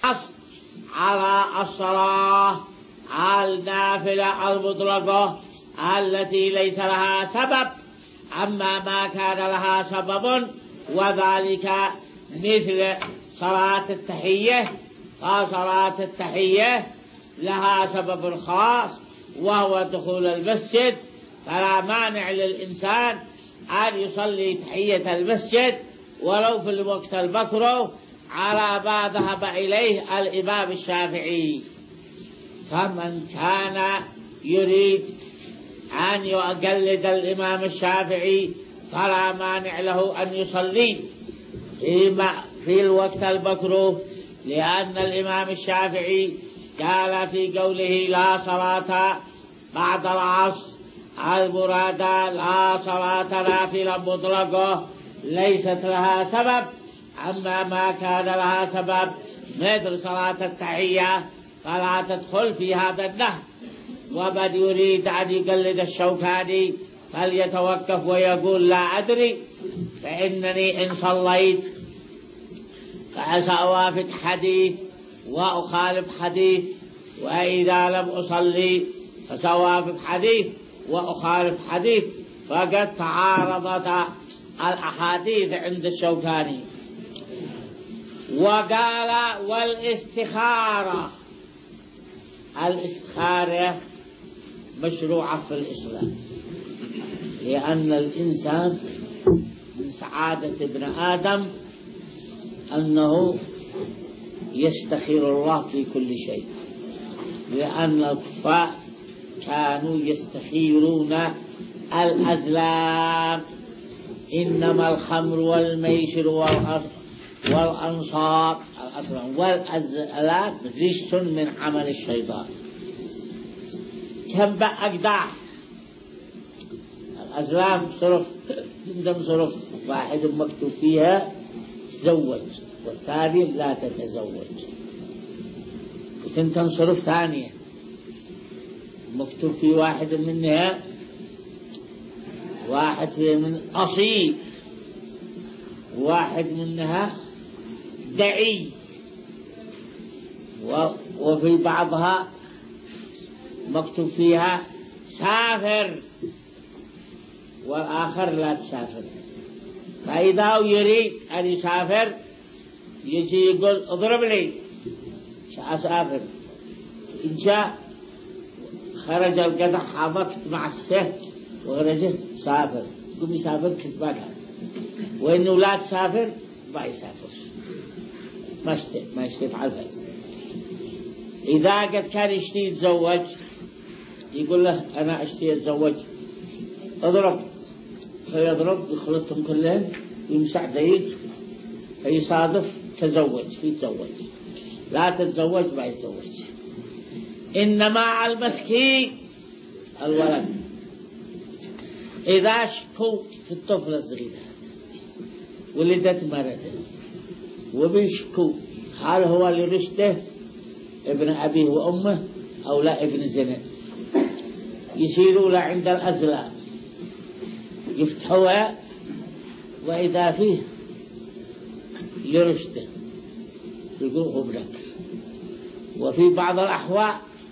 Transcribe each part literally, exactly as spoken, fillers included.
الحصر على الصلاة النافلة المطلقة التي ليس لها سبب، أما ما كان لها سبب وذلك مثل صلاة التحية، فصلاة التحية لها سبب خاص وهو دخول المسجد، فلا مانع للإنسان أن يصلي تحية المسجد ولو في الوقت المكروه على ما ذهب إليه الإمام الشافعي. فمن كان يريد أن يقلد الإمام الشافعي فلا مانع له أن يصلي في الوقت المكروه، لأن الإمام الشافعي قال في قوله لا صلاة بعد العصر المراد لا صلاة نافلة مطلقة ليست لها سبب، أما ما كان لها سبب مثل صلاة التحية فلا تدخل في هذا النهي. ومن يريد أن يقلد الشوكاني فليتوقف ويقول لا أدري، فإنني إن صليت فسأوافق حديث وأخالف حديث، وإذا لم أصلي فسأوافق حديث وأخالف حديث، فقد تعارضت الأحاديث عند الشوكاني. وقال والاستخارة، الاستخارة مشروعة في الإسلام، لأن الإنسان من سعادة ابن آدم أنه يستخير الله في كل شيء، لأن الكفار كانوا يستخيرون الأزلام، إنما الخمر والميسر والأنصاب والأزلام رجس من عمل الشيطان. كم بأقداح الأزلام صرف، عندما صرف واحد مكتوب فيها تزوج والثاني لا تتزوج، وثنتن صرف ثانية مكتوب في واحد منها واحد فيه من أصيل، واحد منها دعي، وفي بعضها مكتوب فيها سافر والآخر لا تسافر. فإذا يريد أن يسافر يجي يقول اضرب لي سأسافر، إن جاء خرج القدح حمكت مع السه وخرجه سافر، قم يسافر كنت بقى، وإنه لا تسافر ما يسافر، ما يستفعل فيه. إذا قد كان يشتي يتزوج يقول له أنا أشتي أتزوج اضرب، فيضرب يخلطهم كلهم ويمسح دقيق فيصادف تزوج فيتزوج، لا تتزوج ما يتزوج. إنما المسكين الولد إذا شكوا في الطفل الصغير ولدت مرته وبيشكوا هل هو لرشده ابن أبيه وأمه أو لا ابن زنا، يسيروا له عند الأزلام يفتحوها، وإذا فيه لرشده يقولوا ابنك. وفي بعض الأحوال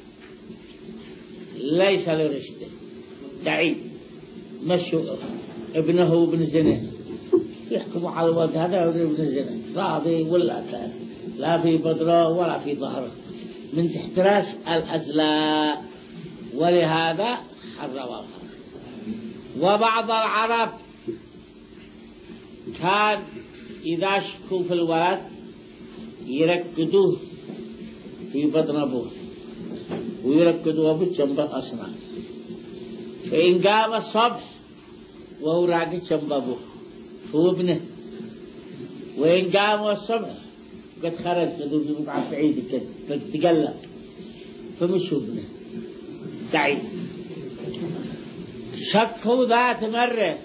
ليس لرشده دعي مشوا ابنه ابن زنا، يحكموا على الولد هذا ابن زنا راضي ولا كان لا في بدره ولا في ظهره من تحت راس الأزلاء، ولهذا حرم الخمر. وبعض العرب كان إذا شكوا في الولد يركدوه في بطن أبوه ويركدوه بجنب الأسنان، فإن قام الصبح وهو راقد جنب أبوه هو ابنه، وإن قام الصبح قد خرج قدوا بمقعد بعيد كده تقلب فمش ابنه دعي. شكوا ذات مرة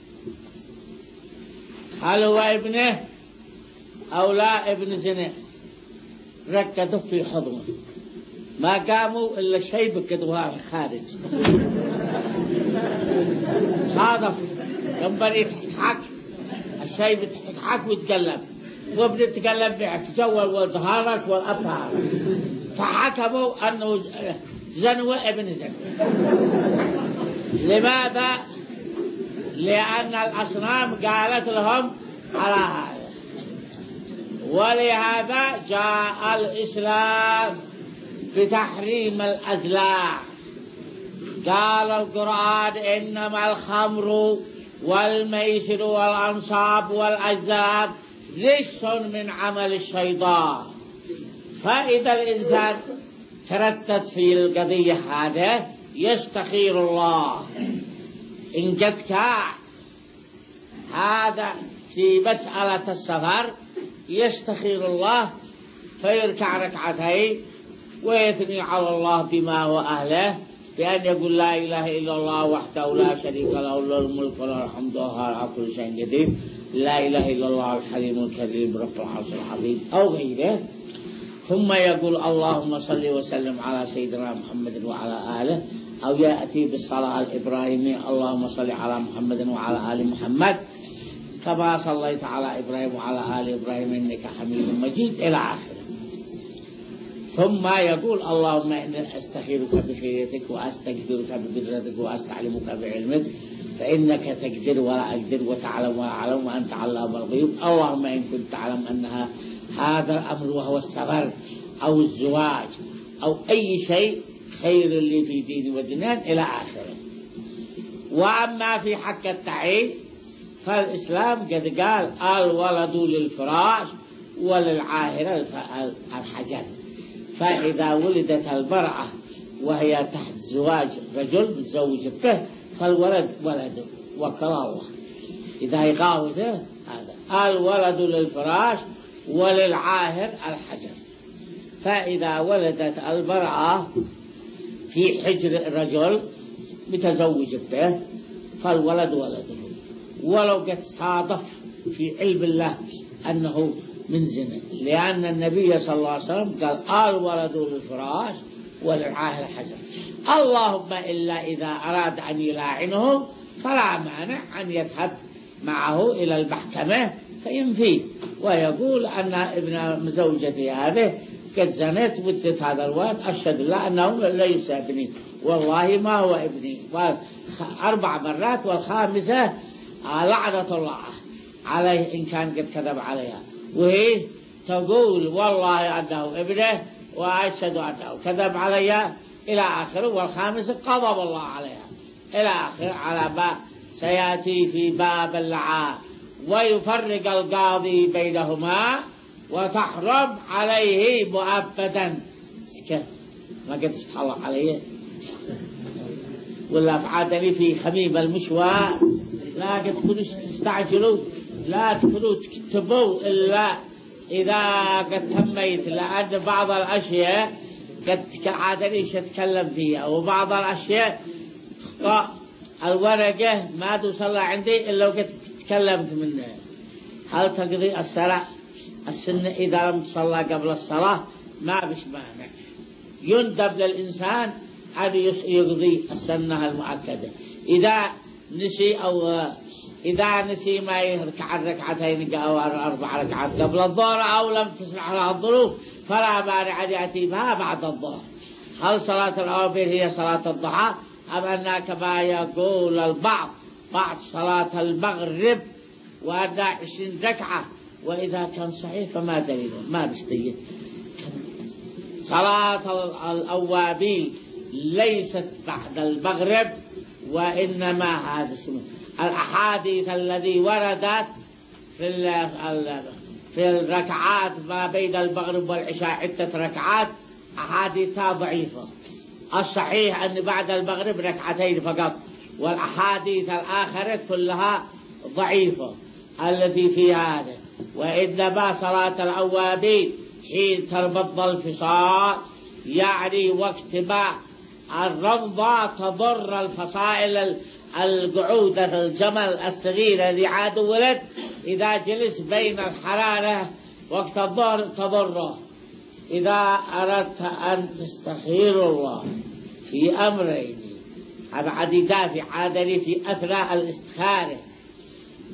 هل هو ابنه أو لا ابن زنا، ركضوا في حضنه ما قاموا إلا شيء بكدوها خارج صادف جنبري بتضحك الشيء بتضحك ويتقلب وبنتكلم بتزول والظهارك والأطهار، فحكموا أنه زنوة ابن زنوة. لماذا؟ لأن الأصنام قالت لهم على هذا، ولهذا جاء الإسلام بتحريم الأزلاع. قال القرآن إنما الخمر والميسر والأنصاب والأزلام رجس من عمل الشيطان. فإذا الإنسان تردد في القضية هذه يستخير الله. إن قد كان هذا في مسألة السفر يستخير الله فيركع ركعتين ويثني على الله بما هو أهله، بأن يقول لا إله إلا الله وحده لا شريك له له الملك وله الحمد وهو على كل شيء قدير، لا إله إلا الله الحليم الكريم رب العرش العظيم أو غيره. ثم يقول اللهم صل وسلم على سيدنا محمد وعلى آله، أو يأتي بالصلاة الإبراهيمية اللهم صل على محمد وعلى آل محمد كما صليت على إبراهيم وعلى آل إبراهيم إنك حميد مجيد إلى آخره. ثم يقول اللهم إني أستخيرك بخيرتك وأستقدرك بقدرتك وأستعلمك بعلمك فإنك تقدر ولا أقدر وتعلم ولا أعلم وأنت علام الغيوب. اللهم إن كنت تعلم أنها هذا الأمر وهو السفر أو الزواج أو أي شيء خير لي في ديني ودنياي إلى آخره. وأما في حق التعيين فالإسلام قد قال الولد للفراش وللعاهرة الحجر. فإذا ولدت المرأة وهي تحت زواج رجل متزوج به فالولد ولده وكل الله إذا يقاوته هذا الولد للفراش وللعاهر الحجر. فإذا ولدت المرأة في حجر الرجل متزوج به فالولد ولده، ولو قد صادف في علم الله أنه من زنا، لأن النبي صلى الله عليه وسلم قال الولد للفراش وللعاهر الحجر. اللهم إلا إذا أراد أن يلاعنه فلا مانع أن يذهب معه إلى المحكمة فينفيه ويقول أن ابن زوجتي هذه قد زنت ودت هذا الولد، أشهد الله أنه ليس ابني والله ما هو ابني، أربع مرات والخامسة لعنة الله عليه إن كان قد كذب عليها، وهي تقول والله أنه ابنه وأشهد أنه كذب عليها إلى آخره، والخامسة غضب الله عليها إلى آخره على ما سيأتي في باب اللعان. ويفرق القاضي بينهما وتحرم عليه مؤبدا. ما قد تتحلق عليه ولا فعادني في خميم المشوى لا قد تكونوا تستعجلوا لا تكونوا تكتبوا إلا إذا قد تميت، لأن بعض الأشياء قد عادني أتكلم فيها وبعض الأشياء تخطأ الورقة ما توصل عندي إلا وقد تكلمت منها. هل تقضي الصلاة السنة إذا لم تصلى قبل الصلاة ما بش مانع، يندب للإنسان أن يقضي السنة المؤكدة إذا نسي أو إذا نسي ما يركع الركعتين أو أربع ركعات قبل الظهر أو لم تسمح له الظروف فلا مانع أن يأتي بها بعد الظهر. هل صلاة الأوابر هي صلاة الضحى أم أنها كما يقول البعض بعد صلاة المغرب وأنها عشرين ركعة؟ وإذا كان صحيح فما دليله ما بشتيه. صلاة الأوابين ليست بعد المغرب وإنما هذا اسمه الأحاديث الذي وردت في في الركعات ما بين المغرب والعشاء عدة ركعات أحاديثها ضعيفة. الصحيح أن بعد المغرب ركعتين فقط، والأحاديث الآخرة كلها ضعيفة التي في هذا. وإنما صلاة الأوابين حين تربض الفصال يعني وقت ما الرمضة تضر الفصائل القعودة الجمل الصغيرة اللي عاد ولد إذا جلس بين الحرارة وقت الظهر تضره. إذا أردت أن تستخير الله في أمرين أبعد دافع عادني في أثناء الاستخارة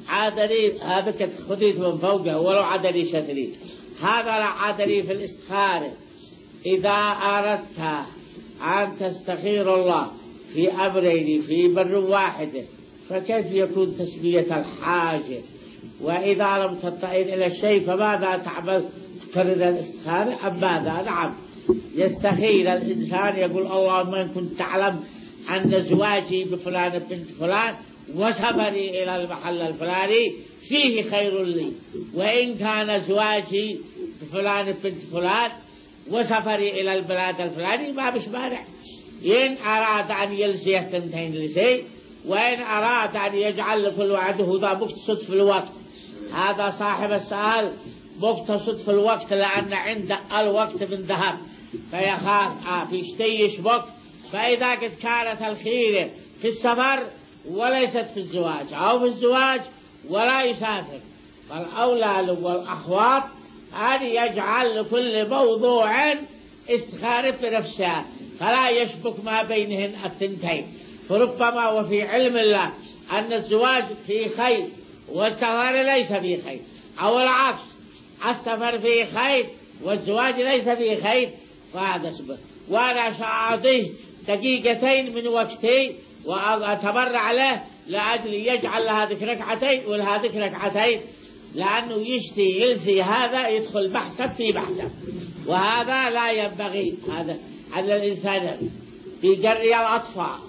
عادلي هذا كتخديت من فوقه ولو عادلي شتري، هذا لا عادلي في الاستخارة. إذا أردت أن تستخير الله في أمرين في بر واحد فكيف يكون تسمية الحاجة؟ وإذا لم تطئن إلى الشيء فماذا تعمل؟ تكرر الاستخارة أم ماذا؟ نعم، يستخير الإنسان يقول اللهم إن كنت تعلم أن زواجي بفلان بنت فلان وسفري إلى المحل الفلاني فيه خير لي، وإن كان زواجي بفلان بنت فلان وسفري إلى البلاد الفلاني ما بش مانع. إن أراد أن يلزي الثنتين لشيء، وإن أراد أن يجعل لكل واحد هذا مقتصد في الوقت. هذا صاحب السؤال مقتصد في الوقت لأن عنده الوقت من ذهب فيخاف آه في شيء يشبك. فإذا قد كانت الخيرة في السفر وليست في الزواج، أو في الزواج ولا يسافر، فالأولى والأحوط أن يجعل لكل موضوع استخارة في نفسها فلا يشبك ما بينهن الثنتين. فربما وفي علم الله أن الزواج فيه خير والسفر ليس فيه خير، أو العكس السفر فيه خير والزواج ليس فيه خير، فهذا سبب. وأنا سأعطيه دقيقتين من وقتي وأتبرع له لأجل يجعل هذه ركعتين وهذه ركعتين، لأنه يشتي يلزي هذا يدخل بحثا في بحثا، وهذا لا ينبغي. هذا على الإنسان يجري الأطفال،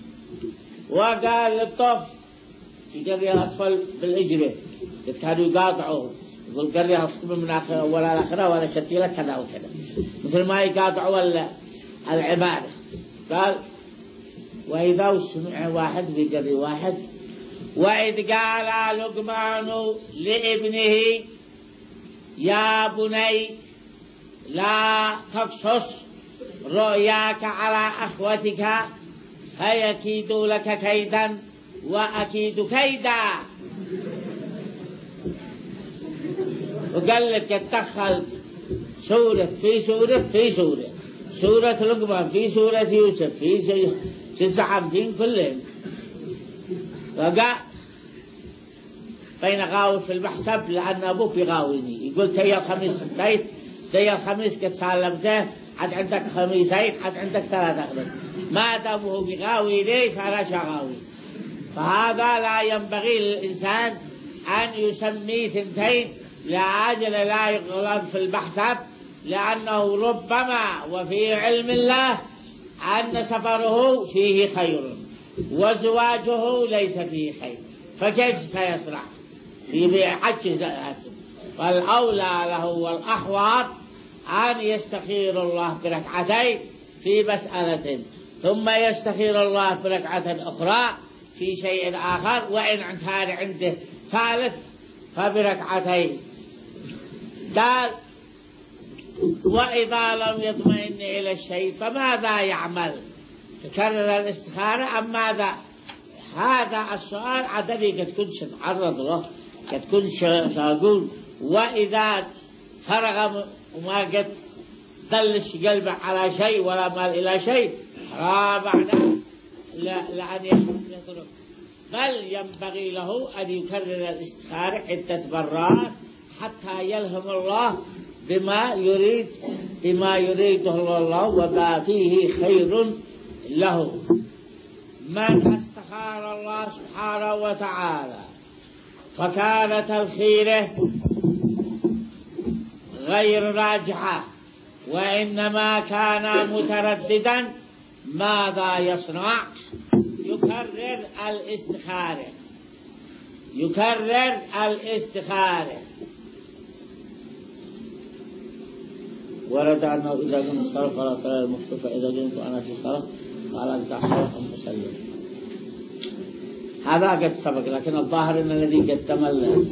وقال للطفل يجري الأطفال بالإجرة كانوا يقاطعوا، يقول قريها من آخر ولا الآخرة ولا شتيلة كذا وكذا، مثل ما يقاطعوا العبادة. قال وإذا سمع واحد بيقري واحد، وإذ قال لقمان لابنه يا بني لا تقصص رؤياك على أخوتك فيكيدوا لك كيدا وأكيد كيدا. وقال لك اتدخل سورة في سورة في سورة، سورة لقمان في سورة يوسف في تسعة في كلهم، وقع بين غاوي في المحسب لأن أبوك يغاويني، يقول تي الخميس بيت تي الخميس قد سلمته عاد عندك خميسين عاد عندك ثلاثة أخذ، ما دامه بغاوي لي فأنا شغاوي. فهذا لا ينبغي للإنسان أن يسمي ثنتين لعاجل لا يغلط في المحسب، لأنه ربما وفي علم الله أن سفره فيه خير وزواجه ليس فيه خير، فكيف سيصنع في حج هاسم؟ فالأولى له والأحوط أن يستخير الله بركعتين في مسألة، ثم يستخير الله بركعة أخرى في شيء آخر، وإن كان عنده ثالث فبركعتين. قال وإذا لم يطمئن إلى الشيء فماذا يعمل؟ تكرر الاستخارة أم ماذا؟ هذا السؤال عددي قد كنت تعرض له، قد كنت شاقول. وإذا فرغ وما قد دلش قلبه على شيء ولا مال إلى شيء رابعنا لأن يترك، بل ينبغي له أن يكرر الاستخارة عدة مرات حتى يلهم الله بما يريد بما يريده الله وما فيه خير له. من استخار الله سبحانه وتعالى فكانت الخيرة غير راجحة وإنما كان مترددا، ماذا يصنع؟ يكرر الاستخارة يكرر الاستخارة ورد عنه إذا كنت صلاة فلا صلاة المخطوفة، إذا كنت أنا في صلاة فلا أنت صلاة مسلم. هذا قد سبق، لكن الظاهر أن الذي قدم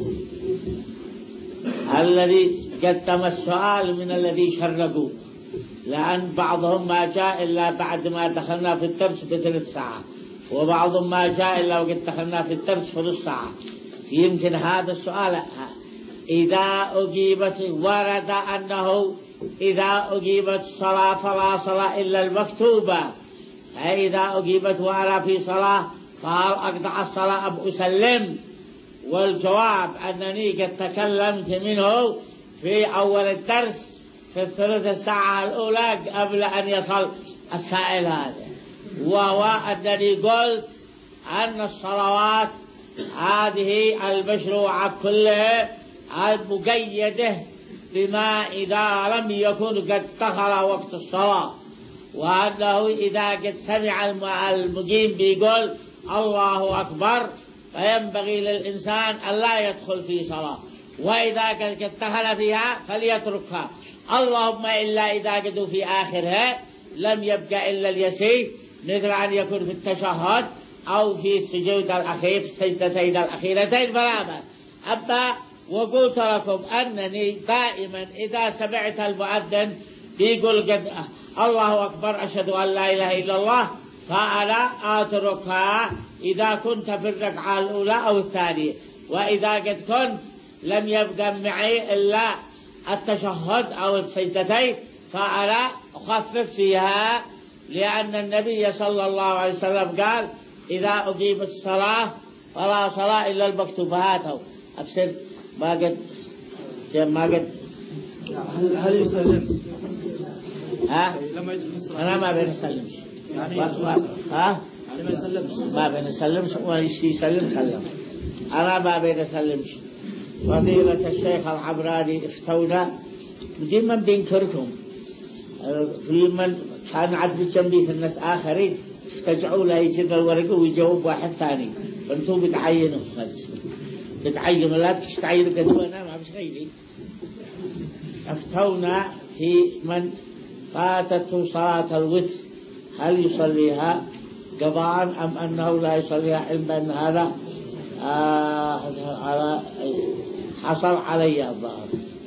الذي قدم السؤال من الذي شرقوا، لأن بعضهم ما جاء إلا بعد ما دخلنا في الدرس بثلث ساعة، وبعضهم ما جاء إلا وقد دخلنا في الدرس في نص ساعة. يمكن هذا السؤال إذا أجيبت ورد أنه إذا أجيبت الصلاة فلا صلاة إلا المكتوبة، فإذا أجيبت وأنا في صلاة فهل أقطع الصلاة أم أسلم؟ والجواب أنني قد تكلمت منه في أول الدرس في الثلث الساعة الأولى قبل أن يصل السائل هذا، وهو أنني قلت أن الصلوات هذه المشروعة كلها المقيدة بما إذا لم يكن قد دخل وقت الصلاة، وأنه إذا قد سمع المقيم بيقول الله أكبر فينبغي للإنسان أن لا يدخل في صلاة، وإذا قد دخل فيها فليتركها، اللهم إلا إذا قدوا في آخرها لم يبقى إلا اليسير، مثل أن يكون في التشهد أو في السجود الأخير في السجدتين الأخيرتين فلا بأس. أما وقلت لكم أنني دائما إذا سمعت المؤذن يقول قد الله أكبر أشهد أن لا إله إلا الله فأنا أتركها إذا كنت في الركعة الأولى أو الثانية، وإذا قد كنت لم يبقى معي إلا التشهد أو السجدتين فأنا أخفف فيها، لأن النبي صلى الله عليه وسلم قال إذا أقيم الصلاة فلا صلاة إلا المكتوبات. أبصر ما قد ما قد هل هل يسلم؟ ها؟ أنا ما بين أسلمش يعني ها؟ يعني ما يسلمش ما بين أسلمش ويش يسلم سلم، أنا ما بين أسلمش. فضيلة الشيخ العبراني افتونا دائما بينكركم، في من كان عدل جنبي في الناس آخرين استجعوا له يصير الورقة ويجاوب واحد ثاني، فانتم بتعينوا بتعينوا لا تستعينوا كذا أنا ما بش غيري. افتونا في من فاتته صلاة الوتر هل يصليها قضاء أم أنه لا يصليها، علما أن هذا آه على حصل علي الظاهر.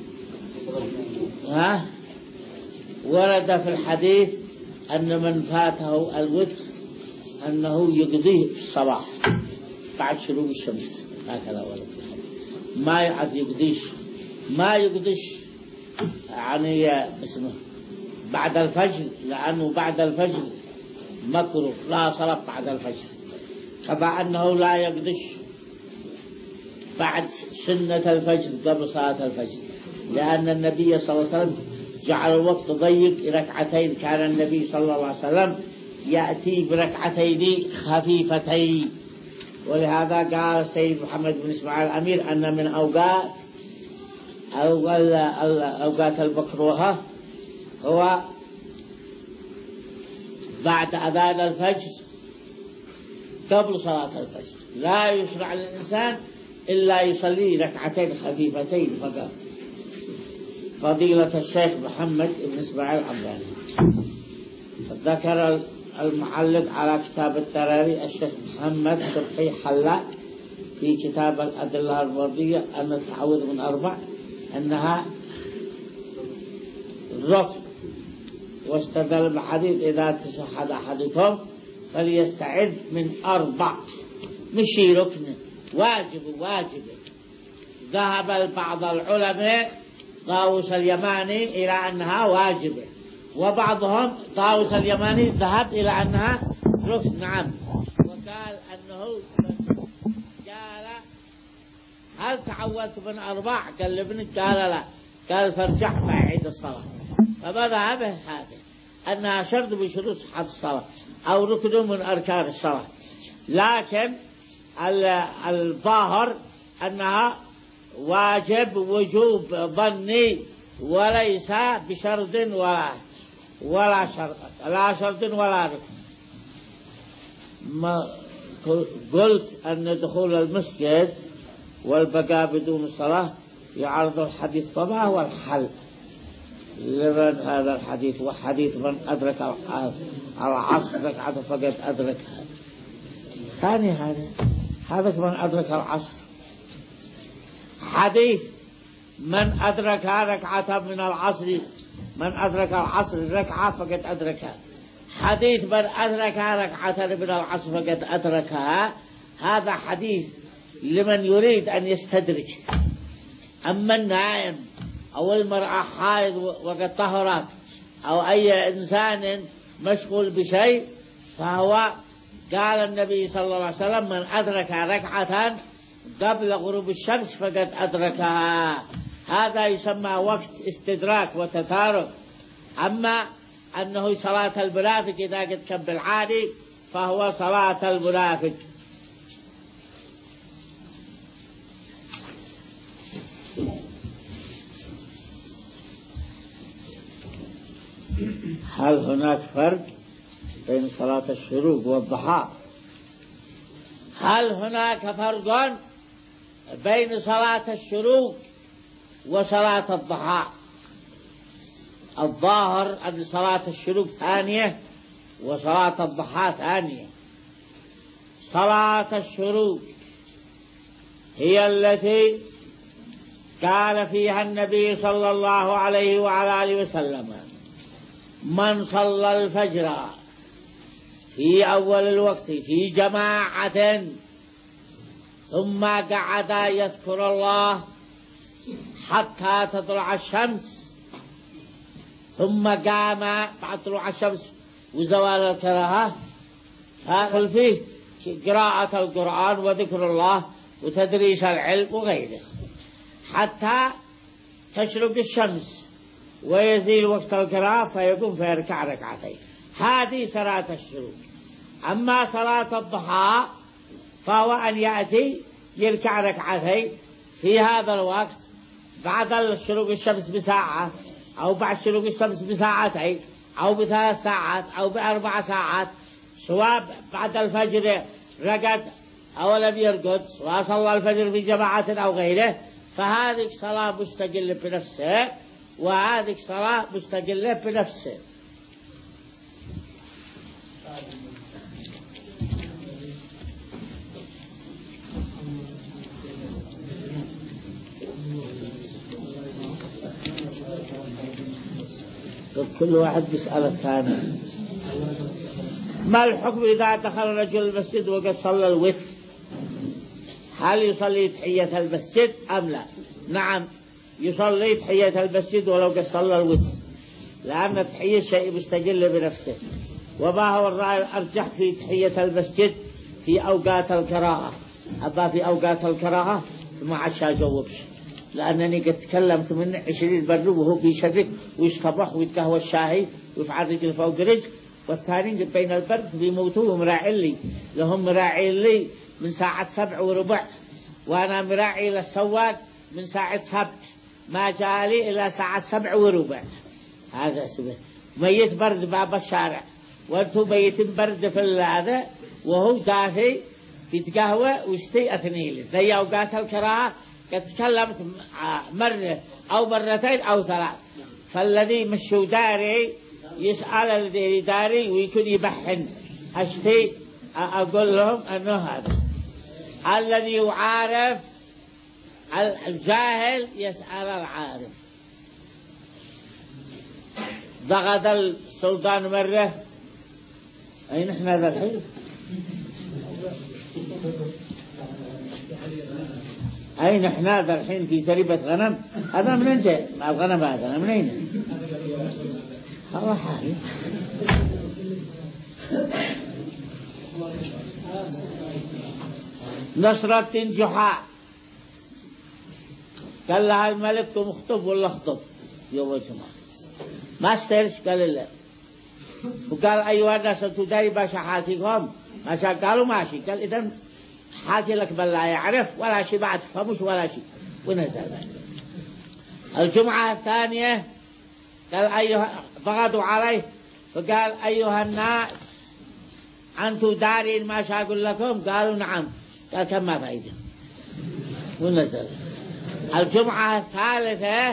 ها ورد في الحديث أن من فاته الوتر أنه يقضيه في الصباح بعد شروق الشمس، هكذا ورد في الحديث. ما يعد يقضيش ما يقضيش يعني اسمه بعد الفجر، لأنه بعد الفجر مكروه لا صلاة بعد الفجر، كما أنه لا يقضيش بعد سنة الفجر قبل صلاة الفجر، لأن النبي صلى الله عليه وسلم جعل الوقت ضيق ركعتين، كان النبي صلى الله عليه وسلم يأتي بركعتين خفيفتين، ولهذا قال سيد محمد بن إسماعيل الأمير أن من أوقات أوقات المكروهة هو بعد أذان الفجر قبل صلاة الفجر، لا يشرع للإنسان إلا يصلي ركعتين خفيفتين فقط. فضيلة الشيخ محمد بن إسماعيل العبراني ذكر المعلق على كتاب التراري الشيخ محمد شرحي حلاق في كتاب الأدلة المرضية أن التعوذ من أربع أنها ركن، واستدل بحديث إذا تشهد أحدكم فليستعد من أربع، مش ركن واجب واجب. ذهب بعض العلماء طاووس اليماني إلى أنها واجبة، وبعضهم طاووس اليماني ذهب إلى أنها ركن. نعم، وقال أنه قال هل تعوذت من أربع؟ قال لابنك قال لا، قال فارجع فأعيد الصلاة. فمذهبه هذا أنها شرط بشروط صحة الصلاة أو ركن من أركان الصلاة، لكن الظاهر أنها واجب وجوب ظني وليس بشرط ولا ولا شرط لا شرط ولا ركن. ما قلت أن دخول المسجد والبقاء بدون صلاة يعرض الحديث، فما هو الحل لمن هذا الحديث؟ وحديث من أدرك العصر ركعة فقد أدركها. ثاني هذا هذا من أدرك العصر، حديث من أدرك ركعة من العصر من أدرك العصر ركعة فقد أدركها، حديث من أدرك ركعة من العصر فقد أدركها، هذا حديث لمن يريد أن يستدرك. أما النائم أو المرأة حائض وقد طهرت أو أي إنسان مشغول بشيء فهو قال النبي صلى الله عليه وسلم من أدرك ركعة قبل غروب الشمس فقد أدركها، هذا يسمى وقت استدراك وتتارك. أما أنه صلاة المنافق إذا قد كان بالعادي فهو صلاة المنافق. هل هناك فرق بين صلاة الشروق والضحى؟ هل هناك فرق بين صلاة الشروق وصلاة الضحى؟ الظاهر أن صلاة الشروق ثانية وصلاة الضحى ثانية. صلاة الشروق هي التي قال فيها النبي صلى الله عليه وعلى آله وسلم: من صلى الفجر في أول الوقت في جماعة ثم قعد يذكر الله حتى تطلع الشمس ثم قام بعد طلوع الشمس وزوال الكراهة، فادخل فيه قراءة القرآن وذكر الله وتدريس العلم وغيره حتى تشرق الشمس ويزيل وقت القراءة فيقوم فيركع ركعتين. هذه صلاة الشروق. أما صلاة الضحى فهو أن يأتي يركع ركعتين في هذا الوقت بعد شروق الشمس بساعة أو بعد شروق الشمس بساعتين أو بثلاث ساعات أو بأربع ساعات، سواء بعد الفجر رقد أو لم يرقد، سواء صلى الفجر في جماعة أو غيره، فهذه صلاة مستقلة بنفسه وهذه صلاة مستقلة بنفسه. كل واحد بيسأل الثاني: ما الحكم إذا دخل رجل المسجد وقد صلى الوتر؟ هل يصلي تحية المسجد أم لا؟ نعم، يصلي تحية المسجد ولو قد صلى الوتر، لأن التحية شيء مستقل بنفسه. وما هو الرأي الأرجح في تحية المسجد في أوقات الكراهة؟ أما في أوقات الكراهة ما عادش أجاوبش، لأنني قد تكلمت من عشرين برد وهو بيشرك ويشطبخ ويتقهوى الشاهي ويفعل رجل فوق رجل، والثانيين بين البرد بيموتوه مراعي لي، لهم مراعي لي من ساعة سبع وربع، وأنا مراعي للسواق من ساعة سبع، ما جالي إلى ساعة سبع وربع. هذا سبب ميت برد باب الشارع، وأنتم ميتين برد في هذا وهو دافي يتقهوى ويشتي أثنيل. ذي أوقات الكراهة قد تكلمت مرة أو مرتين أو ثلاث، فالذي مشوا داري يسأل الذي داري ويكون يبحن أشتي أقول لهم أنه هذا الذي يعارف الجاهل يسأل العارف. ضغط السلطان مرة، أين إحنا ذا الحين؟ أين إحنا ذا الحين؟ في زريبة غنم. هذا من جاء الغنم هذا من أين؟ هذا حالي. نصرة جحا قال لها الملك قم اخطب ولا اخطب يوم الجمعة، ما استيرش قال لا. وقال أيها الناس أنتم داري باش أحاكيكم؟ ما شاء قالوا ماشي. قال إذن حاكي لك بل لا يعرف ولا شيء بعد فمش ولا شيء. ونزل الجمعة الثانية قال أيها ضغطوا عليه فقال أيها الناس أنتم دارين ما شاء أقول لكم؟ قالوا نعم. قال كم ما فايدة ونزل. الجمعة الثالثة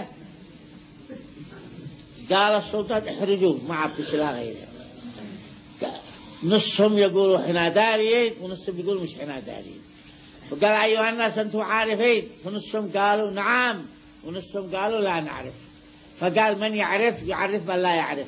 قال السلطان احرجوه ما عبدش لا غيره. نصهم يقولوا احنا داريين ونصهم يقولوا مش احنا داريين. وقال أيها الناس أنتم عارفين؟ فنصهم قالوا نعم ونصهم قالوا لا نعرف. فقال من يعرف يعرف من لا يعرف.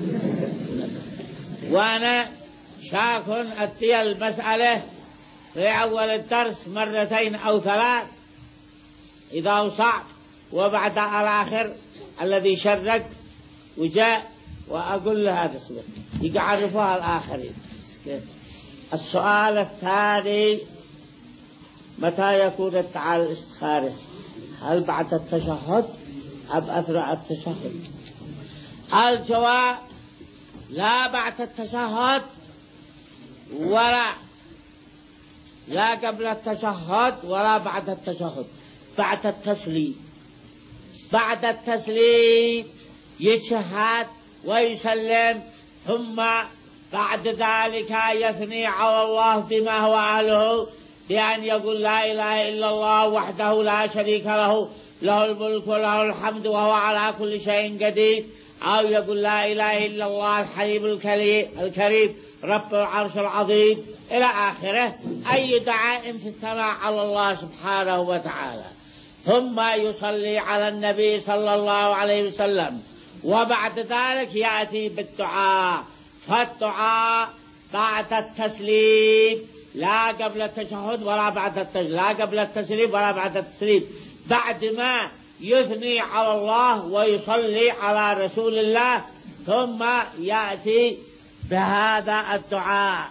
وأنا شاك أتي المسألة في أول الدرس مرتين أو ثلاث إذا وصعت، وبعد الآخر الذي شرك وجاء وأقول له هذا السؤال يعرفها الآخرين. السؤال الثاني متى يكون ادعاء الاستخارة؟ هل بعد التشهد أم أثناء التشهد؟ الجواب لا بعد التشهد ولا لا قبل التشهد ولا بعد التشهد، بعد التسليم. بعد التسليم يشهد ويسلم، ثم بعد ذلك يثني على الله بما هو أهله، بأن يقول لا إله إلا الله وحده لا شريك له، له الملك وله الحمد وهو على كل شيء قدير، أو يقول لا إله إلا الله الحليم الكريم رب العرش العظيم إلى آخره، أي دعاء في الثناء على الله سبحانه وتعالى. ثم يصلي على النبي صلى الله عليه وسلم، وبعد ذلك يأتي بالدعاء. فالدعاء بعد التسليم، لا قبل التشهد ولا بعد التسليم، لا قبل التسليم ولا بعد التسليم، بعد ما يثني على الله ويصلي على رسول الله، ثم يأتي بهذا الدعاء.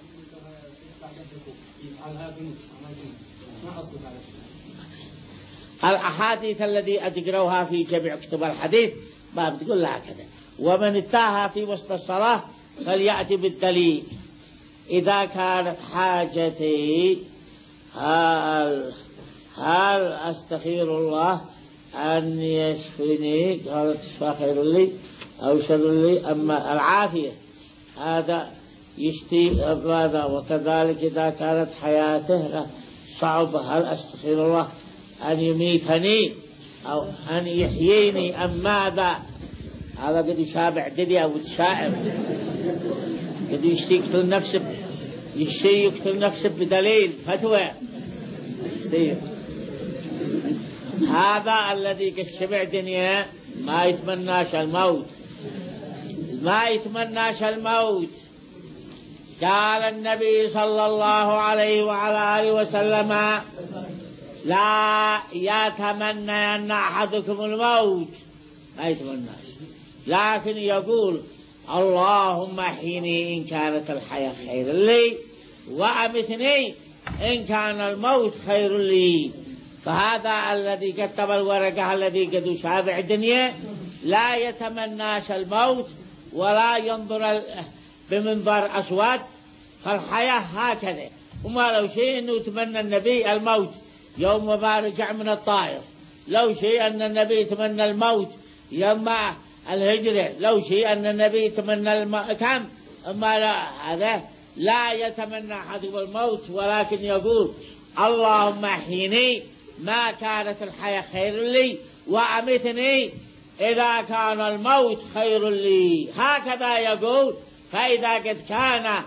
الأحاديث الذي أتقرأها في جميع كتب الحديث ما بتقول لها كذا. ومن اتاها في وسط الصلاة فليأتي بالدليل. إذا كانت حاجتي هل, هل أستخير الله أن يشفيني، قالت اشفى خير لي أو شر لي، أما العافية هذا يشتي هذا. وكذلك إذا كانت حياته صعبة هل أستخير الله أن يميتني أو أن يحييني أم ماذا. هذا قد يشابع دنيا وتشائم، قد يشتي يقتل نفسه، يشتي يقتل نفسه بدليل فتوى. هذا الذي قد شبع دنيا ما يتمناش الموت، ما يتمناش الموت. قال النبي صلى الله عليه وعلى آله وسلم لا يتمنى أن أحدكم الموت، ما يتمناش، لكن يقول اللهم احيني إن كانت الحياة خير لي، وأمتني إن كان الموت خير لي. فهذا الذي كتب الورقة الذي قد يشابع الدنيا لا يتمناش الموت ولا ينظر بمنظر أسود. فالحياة هكذا. وما لو شيء أنه يتمنى النبي الموت يوم ما رجع من الطائف، لو شيء أن النبي يتمنى الموت يوم الهجرة، لو شيء أن النبي يتمنى الموت كم، أما لا، هذا لا يتمنى أحدهم الموت، ولكن يقول اللهم احيني ما كانت الحياة خير لي، وأمتني إذا كان الموت خير لي. هكذا يقول. فإذا قد كان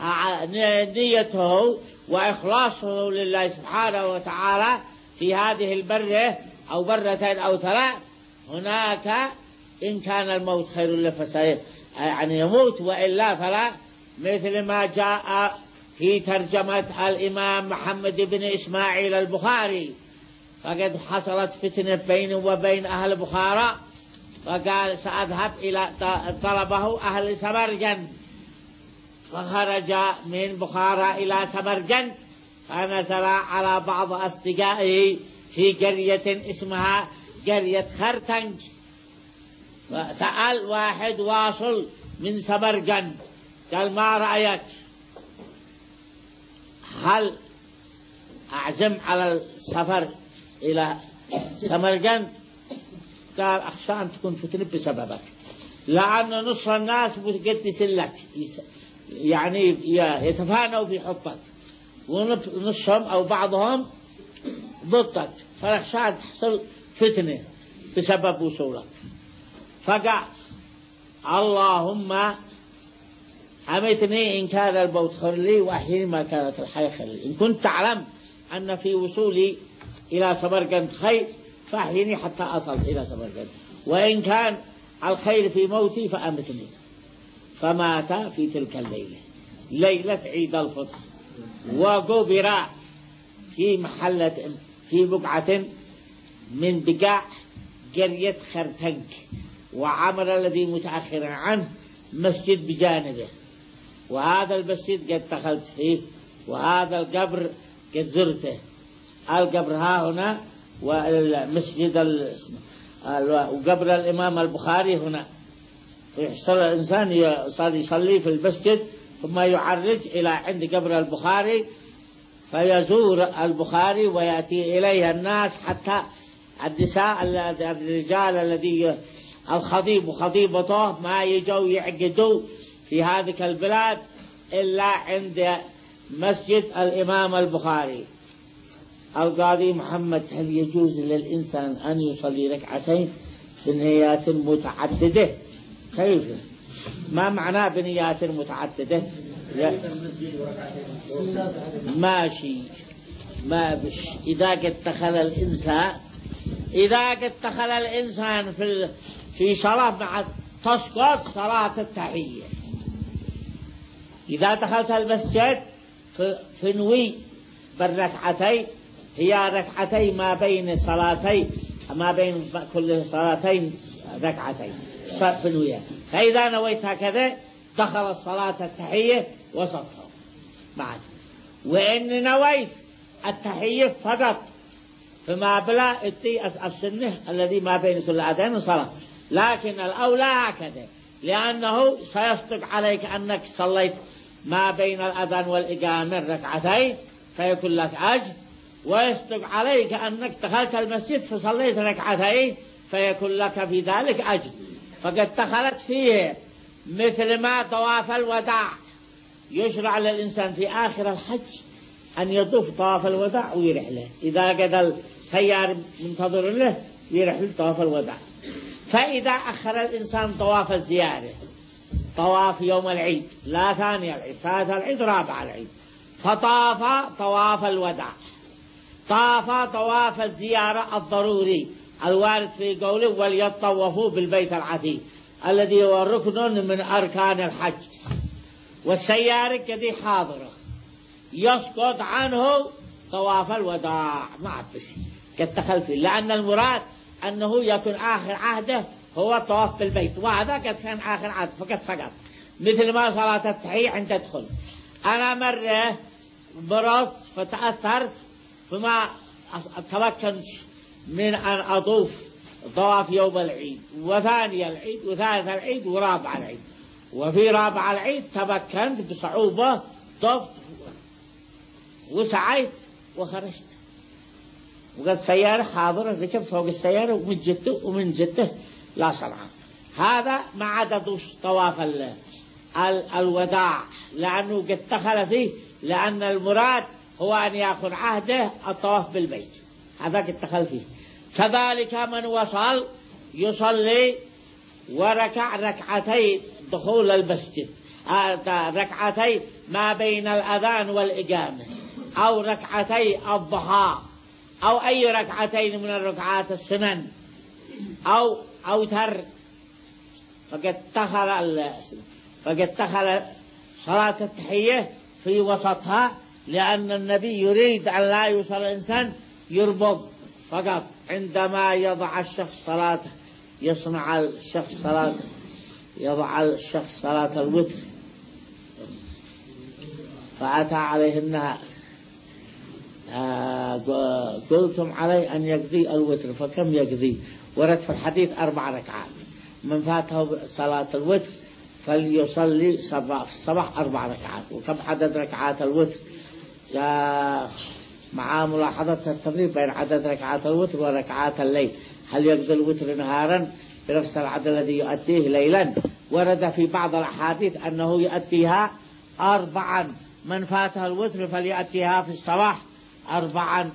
نيته وإخلاصه لله سبحانه وتعالى في هذه البرة أو برتين أو ثلاث، هناك إن كان الموت خير له فسيح يعني يموت، وإلا فلا، مثل ما جاء في ترجمة الإمام محمد بن إسماعيل البخاري، فقد حصلت فتنة بينه وبين أهل بخارى، فقال سأذهب إلى طلبه أهل سمرقند، فخرج من بخارى إلى سمرقند، فنزل على بعض أصدقائه في قرية اسمها قرية خرتنج، فسأل واحد واصل من سمرقند قال ما رأيك، هل أعزم على السفر إلى سمرقند؟ قال أخشى أن تكون فتنة بسببك، لأن نصف الناس متقدس لك، يعني يتفانوا في حبك، ونصهم أو بعضهم ضدك، فأخشى أن تحصل فتنة بسبب وصولك. فقال اللهم أمتني إن كان الموت خير لي، وأحيني ما كانت الحياة خير لي. إن كنت تعلم أن في وصولي إلى سمرقند خير فأحيني حتى أصل إلى سمرقند، وإن كان الخير في موتي فأمتني. فمات في تلك الليلة، ليلة عيد الفطر، وقبر في محلة في بقعة من بقاع قرية خرتنج، وعمل الذي متأخر عنه مسجد بجانبه، وهذا المسجد قد دخلت فيه، وهذا القبر قد زرته، القبر ها هنا، والمسجد وقبر الإمام البخاري هنا. يحصل الإنسان صار يصلي في المسجد ثم يعرج إلى عند قبر البخاري فيزور البخاري ويأتي إليه الناس، حتى النساء الرجال الذي الخطيب وخطيبته ما يجوا يعقدوا في هذه البلاد إلا عند مسجد الإمام البخاري. القاضي محمد: هل يجوز للإنسان أن يصلي ركعتين بنيات متعددة؟ كيف؟ ما معنى بنيات متعددة؟ ماشي، ما بش. إذا قد دخل الإنسان إذا قد دخل الإنسان في في صلاة مع تسقط صلاة التحية. إذا دخلت المسجد فنوي بالركعتين، هي ركعتي ما بين صلاتين، ما بين كل صلاتين ركعتين فنويها. فإذا نويت هكذا دخل الصلاة التحية وسطها بعد. وإن نويت التحية فقط فما بلا اتي السنة الذي ما بين كل أذان صلاة، لكن الأولى هكذا، لأنه سيصدق عليك أنك صليت ما بين الأذان والإقامة ركعتين فيكون لك أجر، ويصدق عليك أنك دخلت المسجد فصليت ركعتين فيكون لك في ذلك أجر. فقد دخلت فيه مثل ما طواف الوداع يشرع للإنسان في آخر الحج أن يطوف طواف الوداع ويرحله، إذا قد السيار منتظر له يرحل طواف الوداع. فإذا أخر الإنسان طواف الزيارة، طواف يوم العيد، لا ثاني العيد، ثالث العيد، رابع العيد، فطاف طواف الوداع، طاف طواف الزيارة الضروري الوارد في قوله: وليطوفوا بالبيت العتيق الذي هو ركن من أركان الحج. والسيارة كذي حاضرة يسقط عنه طواف الوداع مع بشي قد دخل فيه، لأن المراد أنه يكون آخر عهده هو الطواف بالبيت، وهذا قد كان آخر عهد فقد سقط. مثل ما صلاة التحية عند تدخل. أنا مرة مرضت فتأثرت فما تمكنت من أن أطوف طواف يوم العيد وثاني العيد وثالث العيد ورابع العيد، وفي رابع العيد تمكنت بصعوبة، طفت وسعيت وخرجت، وقد السيارة حاضرة، ركبت فوق السيارة ومن جدته ومن جدته لا صنعا. هذا ما عدد طواف ال ال الوداع، لأنه قد دخل فيه، لأن المراد هو أن يأخذ عهده الطواف بالبيت، هذا قد دخل فيه. كذلك من وصل يصلي وركع ركعتي دخول المسجد، ركعتي ما بين الأذان والإقامة، أو ركعتي الضحى، أو أي ركعتين من الركعات السنن، أو أوتر، فقد دخل فقد دخل صلاة التحية في وسطها، لأن النبي يريد أن لا يوصل الإنسان يربط فقط عندما يضع الشخص صلاة، يصنع الشخص صلاة، يضع الشخص صلاة الوتر. فأتى عليه النهار آه قلتم عليه أن يقضي الوتر، فكم يقضي؟ ورد في الحديث أربع ركعات، من فاته صلاة الوتر فليصلي الصباح أربع ركعات. وكم عدد ركعات الوتر؟ مع ملاحظة التفريق بين عدد ركعات الوتر وركعات الليل. هل يقضي الوتر نهارا بنفس العدد الذي يؤديه ليلا؟ ورد في بعض الأحاديث أنه يؤديها أربعا، من فاته الوتر فليؤديها في الصباح أربعا.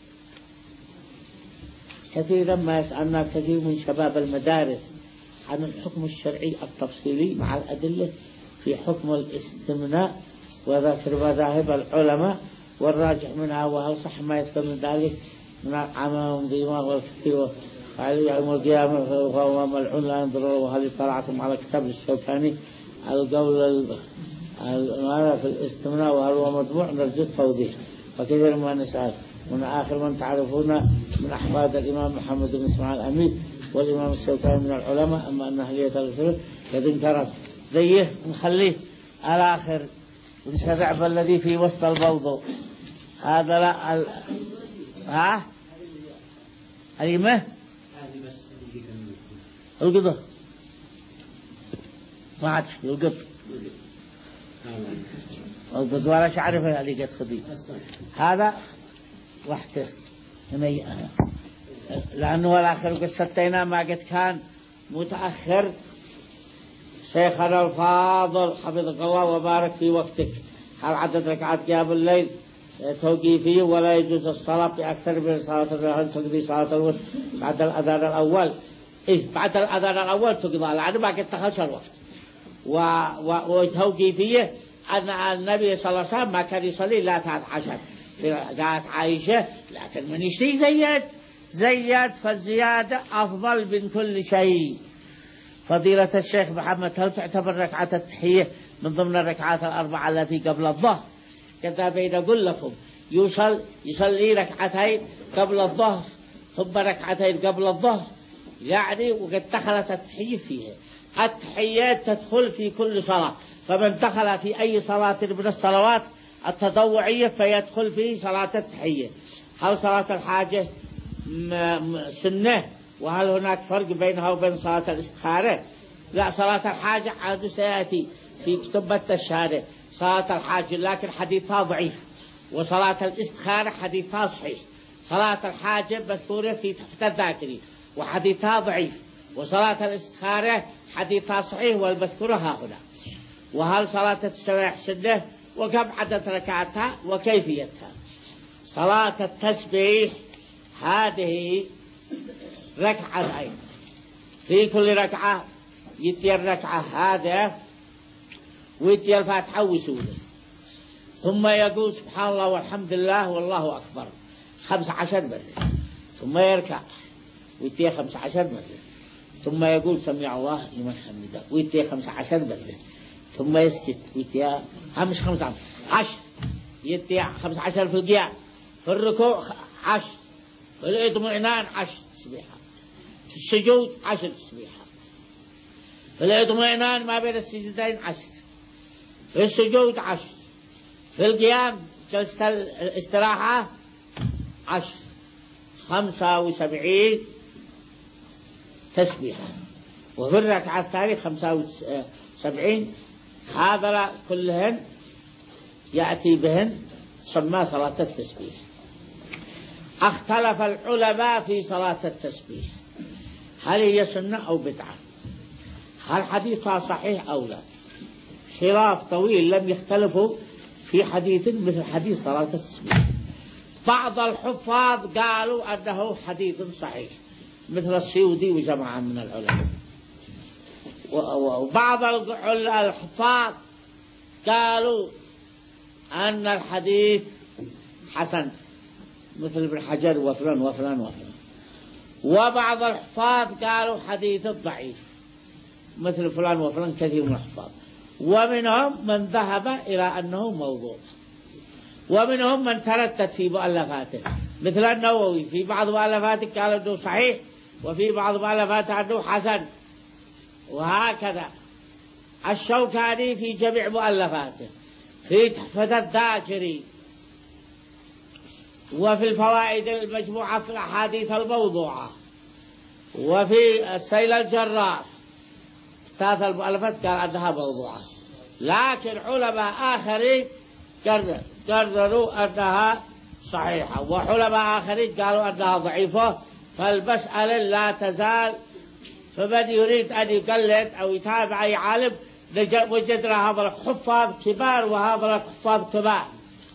كثيرا ما يسألنا كثير من شباب المدارس عن الحكم الشرعي التفصيلي مع الأدلة في حكم الاستمناء وذكر مذاهب العلماء، والراجح منها وهل صح ما يذكر من ذلك من العمام والدماغ والكثير وعلي يوم القيامة وهو ملعون لا ينظر. وهل اطلعتم على كتاب الشوكاني القول هذا في الاستمناء وهل هو مطبوع؟ نرجو التوضيح. وكثير ما نسأل من آخر من تعرفون من أحفاد الإمام محمد بن إسماعيل الأمين والإمام الشوكاني من العلماء، أما أن أهلية الرسول قد انكرت. زيه نخليه على آخر ونشرع بالذي في وسط البوضو هذا. لا ها هذه ما القطة ما عاد القط القط ولا شعرفها هذه قد خذي هذا وحده لأنه الآخر قصتنا ما قد كان متأخر. شيخنا الفاضل حفظك الله وبارك في وقتك، هل عدد ركعات قيام الليل توقيفي ولا يجوز الصلاة بأكثر من صلاة؟ هل تقضي صلاة الوتر بعد الأذان الأول؟ إيه بعد الأذان الأول تقضى لأنه ما قد تخشى الوقت. وتوقيفية أن النبي صلى الله عليه وسلم ما كان يصلي لا تعد عشر. قالت عائشة لكن من يشتي زياد زياد فالزيادة أفضل من كل شيء. فضيلة الشيخ محمد، هل تعتبر ركعة التحية من ضمن الركعات الأربعة التي قبل الظهر؟ كذا بين أقول لكم يصل يصلي ركعتين قبل الظهر ثم ركعتين قبل الظهر، يعني وقد دخلت التحية فيها. التحيات تدخل في كل صلاة، فمن دخل في أي صلاة من الصلوات التطوعية فيدخل في صلاة التحية. هل صلاة الحاجة سنة؟ وهل هناك فرق بينها وبين صلاة الاستخارة؟ لا، صلاة الحاجة عاد سيأتي في كتب الشهادة صلاة الحاجة لكن حديثها ضعيف، وصلاة الاستخارة حديثها صحيح. صلاة الحاجة مذكورة في تحت الذاكري وحديثها ضعيف، وصلاة الاستخارة حديثها صحيح والمذكورة ها هنا. وهل صلاة التسبيح سنة؟ وكم عدد ركعتها وكيفيتها؟ صلاة التسبيح هذه ركعتين، في كل ركعة يتي الركعة هذا ويتي الفاتحة وسورة، ثم يقول سبحان الله والحمد لله والله أكبر خمس عشر مرة، ثم يركع ويتي خمس عشر مرة، ثم يقول سمع الله لمن حمده ويتي خمس عشر مرة، ثم يسجد ويتي مش خمس عشر عشر يتي خمس عشر في القيام، في الركوع عشر، في الاطمئنان عشر تسبيحات، في السجود عشر تسبيحات، في الاطمئنان ما بين السجدين عشر، في السجود عشر، في القيام جلسة الاستراحة عشر، خمسة وسبعين تسبيحة. وفي الركعة الثانية خمسة وسبعين. هذا كلهن يأتي بهن تسمى صلاة التسبيح. اختلف العلماء في صلاة التسبيح هل هي سنة أو بدعة، هل حديثها صحيح أو لا. خلاف طويل لم يختلفوا في حديث مثل حديث صلاة التسبيح. بعض الحفاظ قالوا أنه حديث صحيح مثل السيودي وجماعة من العلماء، وبعض الحفاظ قالوا أن الحديث حسن مثل ابن حجر وفلان وفلان وفلان. وبعض الحفاظ قالوا حديث ضعيف مثل فلان وفلان كثير من الحفاظ. ومنهم من ذهب إلى أنه موضوع، ومنهم من تردد في مؤلفاته مثل النووي في بعض مؤلفاته قال أنه صحيح، وفي بعض مؤلفاته أنه حسن، وهكذا. الشوكاني في جميع مؤلفاته، في تحفة الذاكري، وفي الفوائد المجموعة في الأحاديث الموضوعة، وفي السيل الجراف، ثلاث المؤلفات قال أنها موضوعة. لكن علماء آخرين قرروا أنها صحيحة، وعلماء آخرين قالوا أنها ضعيفة. فالمسألة لا تزال، فمن يريد أن يقلد أو يتابع أي عالم وجدنا هذا الحفاظ كبار وهذا الحفاظ كبار.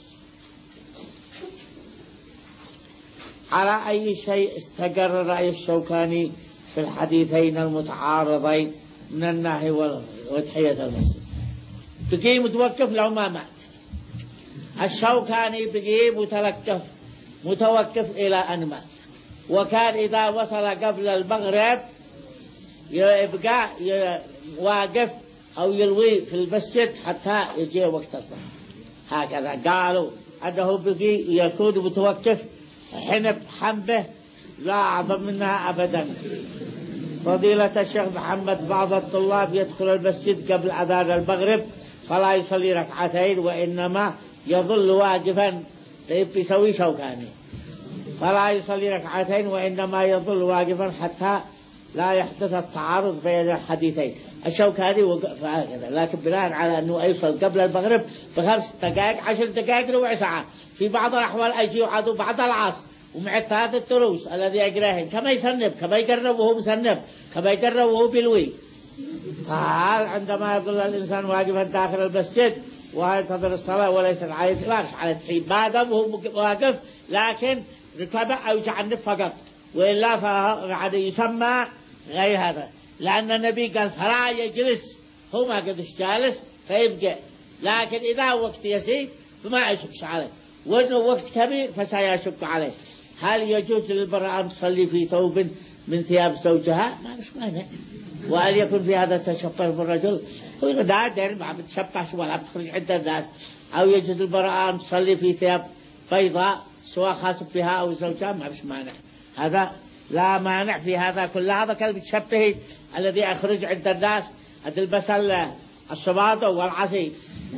على أي شيء استقر رأي الشوكاني في الحديثين المتعارضين من النهي وتحية المسجد؟ بقي متوقف لو ما مات. الشوكاني بقي متلكف متوقف إلى أن مات، وكان إذا وصل قبل المغرب يبقى واقف أو يلوي في المسجد حتى يجي وقت الصلاة. هكذا قالوا أنه بقي يكون متوقف حنب حنبه لا أعظم منها أبدا. فضيلة الشيخ محمد، بعض الطلاب يدخل المسجد قبل أذان المغرب فلا يصلي ركعتين وإنما يظل واقفا. طيب يسوي شوكاني فلا يصلي ركعتين وإنما يظل واقفا حتى لا يحدث التعارض بين الحديثين. الشوكاني وقف هكذا، لكن بناء على أنه يصل قبل المغرب بخمس دقائق عشر دقائق ربع ساعة، في بعض الأحوال أجي يعاد بعد العصر ومع الثلاث الدروس الذي يقراهن كما يسنب كما يقرب وهو مسنب كما يقرب وهو بلوي. قال عندما يظل الإنسان واقفا داخل المسجد وينتظر الصلاة وليس عليه فلاش على التحييد ما دام هو واقف، لكن ركبه أو يجعل فقط، وإلا فقد يسمى غير هذا، لأن النبي قال فلا يجلس، هو ما قدش جالس فيبقى، لكن إذا وقت يسير فما يشك عليه، وإنه وقت كبير فسيشك عليه. هل يجوز للمرأة أن تصلي في ثوب من ثياب زوجها؟ ما مش مانع. وأن يكون في هذا التشبه بالرجل، هو نادر ما بتشبه ولا بتخرج عند الناس. أو يجوز للمرأة أن تصلي في ثياب بيضاء سواء خاص بها أو زوجها، ما مش مانع. هذا لا مانع في هذا كل هذا كلمة تشبه الذي يخرج عند الناس تلبس الصباط والعصي.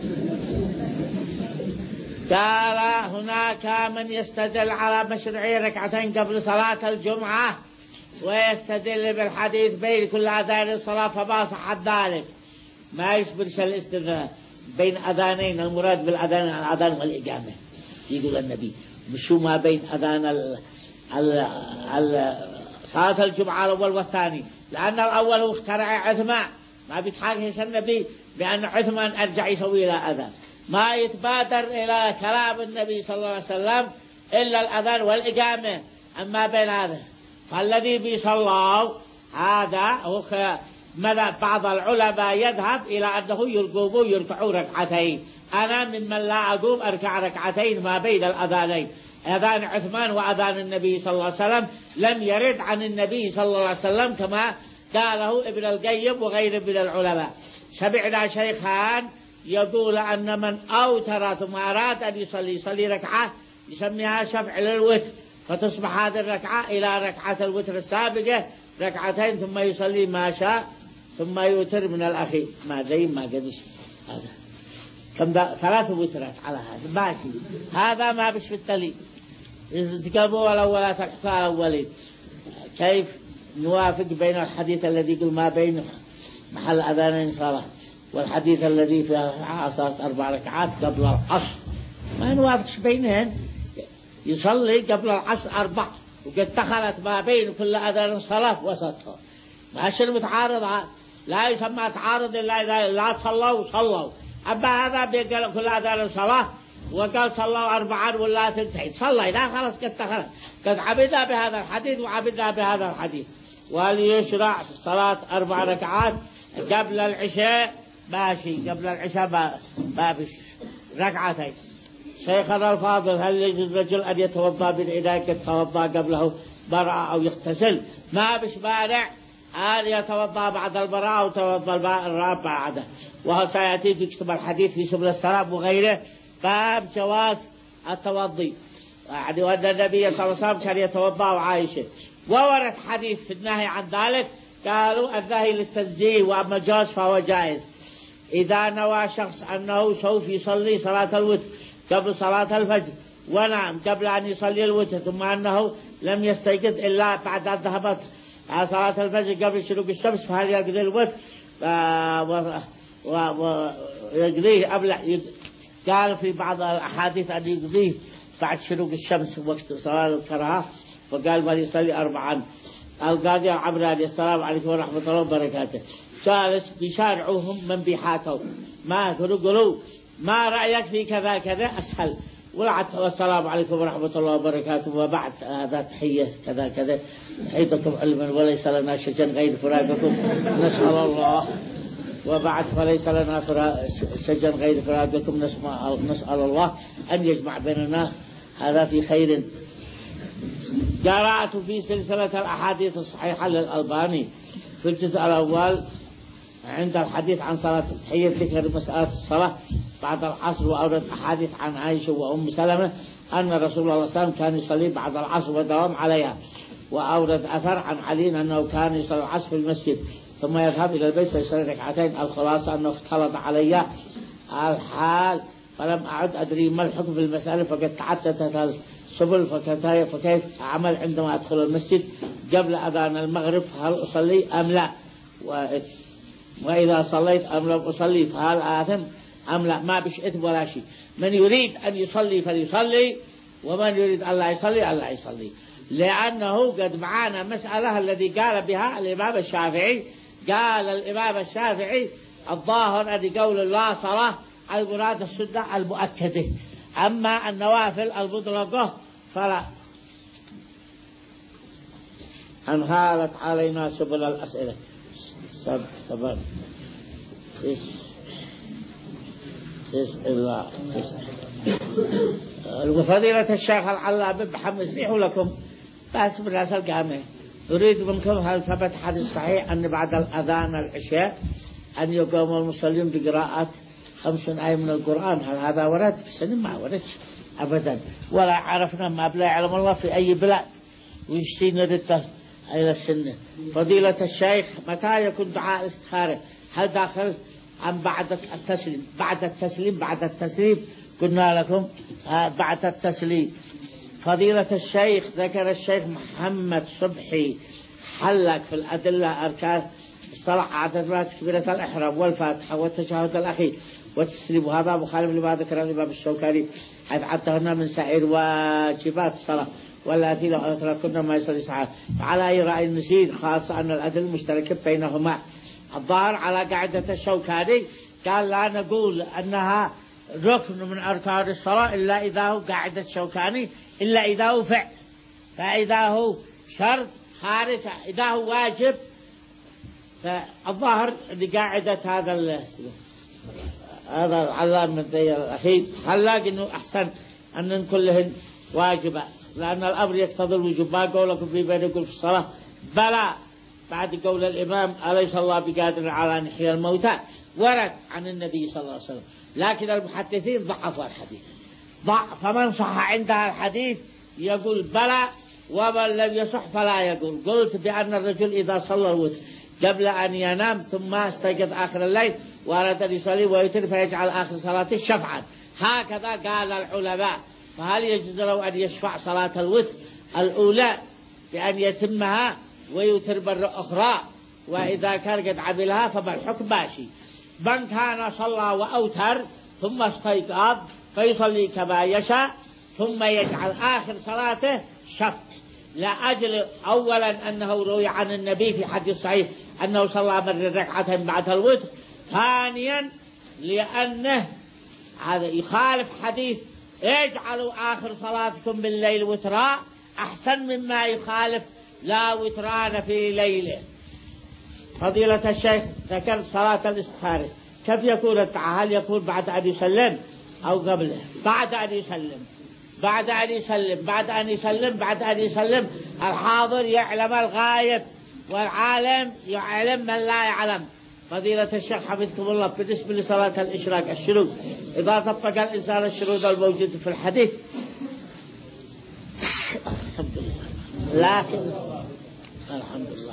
قال هناك من يستدل على مشروعية ركعتين قبل صلاة الجمعة ويستدل بالحديث بين كل أذان الصلاة فما صح ذلك. ما يشبرش الاستدلال بين أذانين، المراد بالأذان الأذان والإقامة. يقول النبي مشو ما بين أذان ال ال ال صلاة الجمعة الأول والثاني، لأن الأول هو اخترع عثمان، ما بيتحاكي النبي بأن عثمان أرجع يسوي له أذان، ما يتبادر إلى كلام النبي صلى الله عليه وسلم إلا الأذان والإقامة. أما بين هذا فالذي بيصلوا هذا هو بعض العلماء يذهب إلى أنه يرقبوا يركعوا ركعتين. أنا ممن لا أقوم أركع ركعتين ما بين الأذانين، أذان عثمان وأذان النبي صلى الله عليه وسلم لم يرد عن النبي صلى الله عليه وسلم كما قاله ابن القيم وغيره من العلماء. سمعنا شيخان يقول أن من أوتر ثم أراد أن يصلي يصلي ركعة يسميها شفع للوتر، فتصبح هذه الركعة إلى ركعة الوتر السابقة ركعتين ثم يصلي ما شاء ثم يوتر من الأخير. ما زي ما قدش هذا كم ثلاث وترات على هذا ماشي، هذا ما بش في التلي تقبوا ولا ولا تقطع أولين. كيف نوافق بين الحديث الذي يقول ما بين محل أذانين صلاة والحديث الذي في عصر أربع ركعات قبل العصر؟ ما نوافقش بينهن. يصلي قبل العصر أربع وقد دخلت ما بين كل أذان الصلاة وسطها، ماشي المتعارض لا يسمى تعارض إلا إذا لا صلوا صلوا. أما هذا بيقال كل أذان الصلاة وقال صلوا أربعا ولا تنتهي صلى لا خلاص قد دخلت، قد عبدنا بهذا الحديث وعبدنا بهذا الحديث. وليشرع صلاة أربع ركعات قبل العشاء ماشي، قبل العشاء ما فيش ركعتين. شيخنا الفاضل هل يجوز رجل أن يتوضأ بالإناء يتوضأ قبله براءة أو يغتسل؟ ما بش مانع أن يتوضأ بعد البراءة وتوضأ الراب بعده، وهو سيأتي في كتب الحديث في سبل السلام وغيره باب جواز التوضي، يعني وأن النبي صلى الله عليه وسلم كان يتوضأ وعائشة. وورد حديث في النهي عن ذلك، قالوا النهي للتنزيه وأما الجواز فهو جائز إذا نوى شخص أنه سوف يصلي صلاة الوتر قبل صلاة الفجر ونام قبل أن يصلي الوتر، ثم أنه لم يستيقظ إلا بعد أن ذهبت صلاة الفجر قبل شروق الشمس، فهل يقضي الوتر ويقضيه قبل؟ قال في بعض الأحاديث أن يقضيه بعد شروق الشمس وقت صلاة الكراهة، فقال من يصلي أربعا. القاضي العمراني السلام عليكم ورحمة الله وبركاته جالس بيشارعوهم من بيحاتوا ما قالوا ما رأيك في كذا كذا أسهل، والسلام عليكم ورحمة الله وبركاته وبعد هذا تحية كذا كذا تحيتكم علما وليس لنا شجن غير فراقكم نسأل الله، وبعد فليس لنا شجن غير فراقكم نسأل الله أن يجمع بيننا هذا في خير. قرأت في سلسلة الأحاديث الصحيحة للألباني في الجزء الأول عند الحديث عن صلاة التحية ذكر مسألة الصلاة بعد العصر، وأورد أحاديث عن عائشة وأم سلمة أن رسول الله صلى الله عليه وسلم كان يصلي بعد العصر ودوام عليها، وأورد أثر عن علي أنه كان يصلي العصر في المسجد ثم يذهب إلى البيت ويصلي ركعتين. الخلاصة أنه اختلط علي الحال فلم أعد أدري ما الحكم في المسألة، فقد تعددت سبل فكيف أعمل عندما أدخل المسجد قبل أذان المغرب، هل أصلي أم لا؟ وإذا صليت أم لم أصلي فهل آثم أم لا؟ ما بش إثم ولا شيء. من يريد أن يصلي فليصلي، ومن يريد أن لا يصلي أن لا يصلي، لأنه قد معانا مسألة الذي قال بها الإمام الشافعي. قال الإمام الشافعي الظاهر أن قول الله صلاة المراد السنة المؤكدة، أما النوافل المطلقة فلا. انهالت علينا سبل الأسئلة. سب سبب تس تس إلا تس. وفضيلة الشيخ العلامة محمد يصلح لكم بس بالناس القامة، أريد منكم هل ثبت حديث صحيح أن بعد الأذان العشاء أن يقوم المصلين بقراءة خمس آية من القرآن؟ هل هذا ورد؟ في السنة ما ورد أبدا، ولا عرفنا ما بلا يعلم الله في أي بلاد ويشتي نردته إلى السنة. فضيلة الشيخ متى يكون دعاء الاستخارة؟ هل داخل أم بعد التسليم؟ بعد التسليم بعد التسليم قلنا لكم بعد التسليم. فضيلة الشيخ ذكر الشيخ محمد صبحي حلق في الأدلة أركان الصلاة عدد تكبيرة الإحرام والفاتحة والتشهد الأخير والتسليم، وهذا مخالف لما ذكر الإمام الشوكاني حيث عدهن من سائر واجبات الصلاة والتي لو أتركنا ما يصلي ساعات. على أي رأي نسير، خاصة أن الأدلة المشتركة بينهما. الظاهر على قاعدة الشوكاني قال لا نقول أنها ركن من أركان الصلاة إلا إذا هو قاعدة الشوكاني إلا إذا هو فعل، فإذا هو شرط خارج إذا هو واجب. فالظاهر لقاعدة هذا هذا العلامة الأخير خلاق إنه أحسن أن كلهن واجبات، لأن الأمر يقتضي الوجوب. ما قولكم في بين يقول في الصلاة بلى بعد قول الإمام أليس الله بقادر على أن يحيي الموتى، ورد عن النبي صلى الله عليه وسلم، لكن المحدثين ضعفوا الحديث. ضعف فمن صح عندها الحديث يقول بلى، ومن لم يصح فلا يقول. قلت بأن الرجل إذا صلى الوتر قبل أن ينام ثم استيقظ آخر الليل وأراد أن يصلي ويوتر فيجعل آخر صلاته شفعا، هكذا قال العلماء. فهل يجوز له أن يشفع صلاة الوتر الأولى بأن يتمها ويوتر مرة أخرى؟ وإذا كان قد عملها فما الحكم؟ ماشي. من كان صلى وأوتر ثم استيقظ فيصلي كما يشاء ثم يجعل آخر صلاته شفع، لأجل أولا أنه روي عن النبي في حديث صحيح أنه صلى من ركعتين بعد الوتر، ثانيا لأنه هذا يخالف حديث اجعلوا آخر صلاتكم بالليل وترا، أحسن مما يخالف لا وتران في ليله. فضيلة الشيخ ذكر صلاة الاستخارة كيف يكون الدعاء؟ هل يكون بعد أن يسلم أو قبله؟ بعد أن يسلم بعد أن يسلم بعد أن يسلم بعد أن يسلم. الحاضر يعلم الغائب والعالم يعلم من لا يعلم. فضيلة الشيخ حفظكم الله بالنسبة لصلاة الإشراق الشروط، إذا طبق الإنسان الشروط الموجودة في الحديث الحمد لله، لكن الحمد لله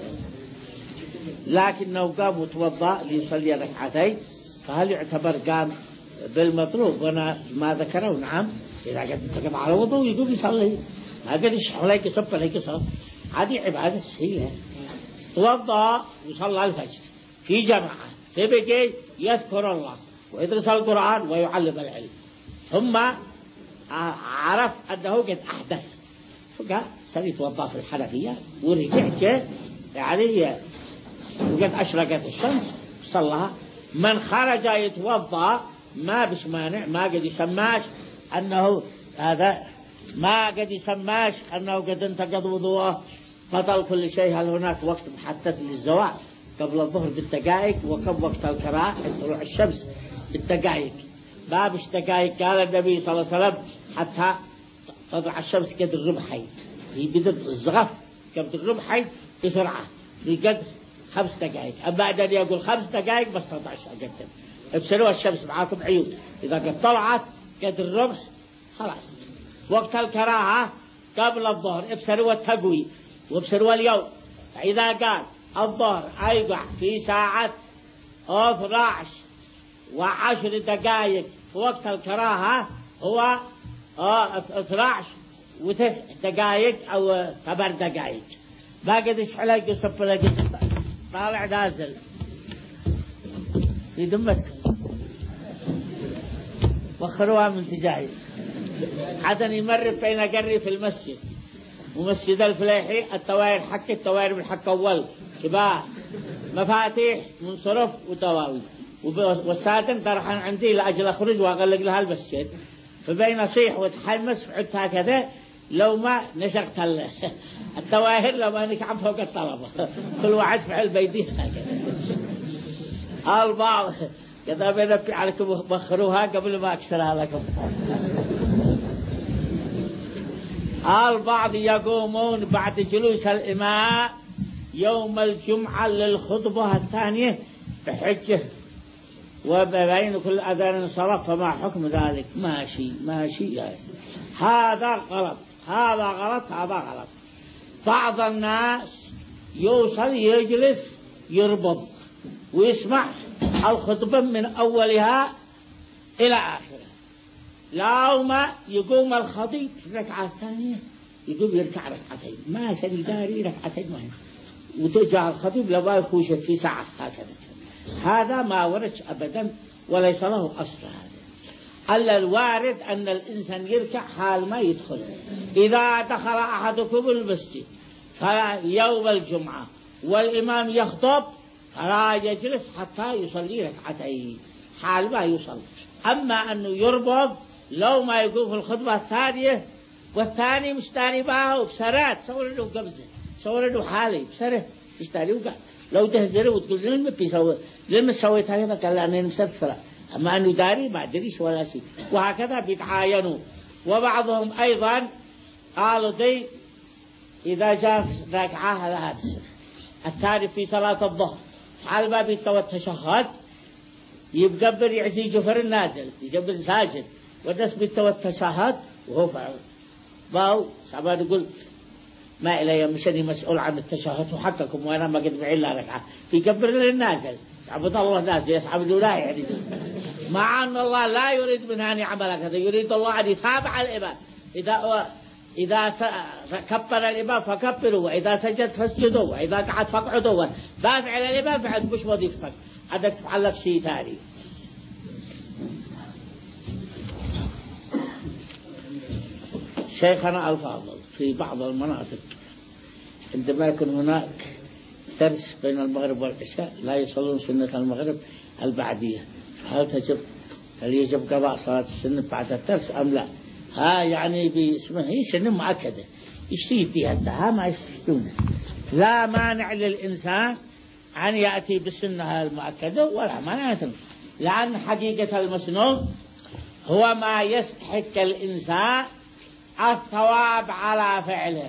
لكنه قام وتوضأ ليصلي ركعتين، فهل يعتبر قام بالمطلوب؟ وانا ما ذكره. نعم، إذا قد على وضوء يقوم يصلي، ما قد يشرح عليك يصب عليك صلاة، هذه عبادة سهلة. توضأ وصلى الفجر في جماعة، فبقي يذكر الله ويدرس القرآن ويعلم العلم، ثم عرف أنه قد أحدث فقال سوي توضأ في الحنفية ورجع يعني وقد أشرقت الشمس صلى. من خرج يتوضأ ما بش مانع، ما قد يسماش أنه هذا، ما قد يسماش أنه قد انتقض وضوءه بطل كل شيء. هل هناك وقت محدد للزواج؟ قبل الظهر بالدقائق، وكم وقت الكراهة طلوع الشمس بالدقائق، ما بش دقائق. قال النبي صلى الله عليه وسلم حتى تطلع الشمس قد الرمحي، هي بدأ الزغف قد الرمحي بسرعة بقدر خمس دقائق. أما أن يقول خمس دقائق بس تطلعش أقدم، ابصروا الشمس معاكم عيون، إذا قد طلعت قد الرمح خلاص. وقت الكراهة قبل الظهر ابصروا التقوي وابصروا اليوم. فإذا قال الظهر أيقع في ساعة اثنتي عشرة وعشر دقائق في وقت الكراهة هو اثنتي عشرة وتس دقائق أو خبر دقائق باقي يشحلك يصف لك طالع نازل في دمتكم وخروها من تجاهي عدن يمر بين قري في المسجد ومسجد الفلاحي التوائر حق التوائر بالحق أول شباه مفاتيح منصرف وتواوي والسادن طرحان عندي لأجل أخرج وأغلق لها المسجد فبين أصيح وتحمس فعدت هكذا لو ما نشقت التواهر لما نكعب فوق الطلبة كل واحد فعل بيديه هكذا البعض كذا بنبي عليكم بخروها قبل ما أكسرها لكم البعض يقومون بعد جلوس الإمام يوم الجمعة للخطبة الثانية بحجة وبين كل أذان انصرف فما حكم ذلك ماشي ماشي يا هذا غلط هذا غلط هذا غلط بعض الناس يوصل يجلس يربط ويسمع الخطبة من أولها إلى آخرها لو ما يقوم الخطيب في الركعة الثانية يقوم يركع ركعتين ما سني داري ركعتين مهم وترجع الخطيب لما يخوش في ساعة هكذا هذا ما ورد أبدا وليس له أصل هذا ألا الوارد أن الإنسان يركع حال ما يدخل إذا دخل أحدكم المسجد فيوم الجمعة والإمام يخطب فلا يجلس حتى يصلي ركعتين حال ما يصلي أما أنه يربط لو ما يقول في الخطبة الثانية والثاني مستاني باه بسرات صور له قبزة صور له حالي بسره مستاني وقال لو تهزره وتقول لما بيسوي لما سويت هكذا قال أنا مسافرة أما أنه داري ما أدريش ولا شيء وهكذا بيتعاينوا وبعضهم أيضا قالوا دي إذا جاء ركعة هذا الثاني في صلاة الظهر حال ما بيتوى التشهد يبقبر يعزي جفر النازل يقبر ساجد والناس بيتوى التشهد وهو فعل باو سعبان يقول ما إلي مشاني مسؤول عن التشهد وحقكم وأنا ما قد بعين لا ركعة يقبر للنازل عبد الله نازل يسعب له لا يعني مع أن الله لا يريد منها أن يعمل هذا يريد الله أن يتابع الإمام إذا إذا كبر الإمام فكبروا وإذا سجد فاسجدوا وإذا قعد فاقعدوا دافع الإمام فعد مش وظيفتك عندك تفعل لك شيء ثاني شيخنا الفاضل في بعض المناطق عندما يكون هناك درس بين المغرب والعشاء لا يصلون سنة المغرب البعدية هل تجب هل يجب قضاء صلاة السنة بعد الدرس أم لا؟ ها يعني باسمها هي سنة مؤكدة يشتي فيها ما يشتونه لا مانع للإنسان أن يأتي بالسنة المؤكدة ولا مانع لأن حقيقة المسنون هو ما يستحق الإنسان الثواب على فعله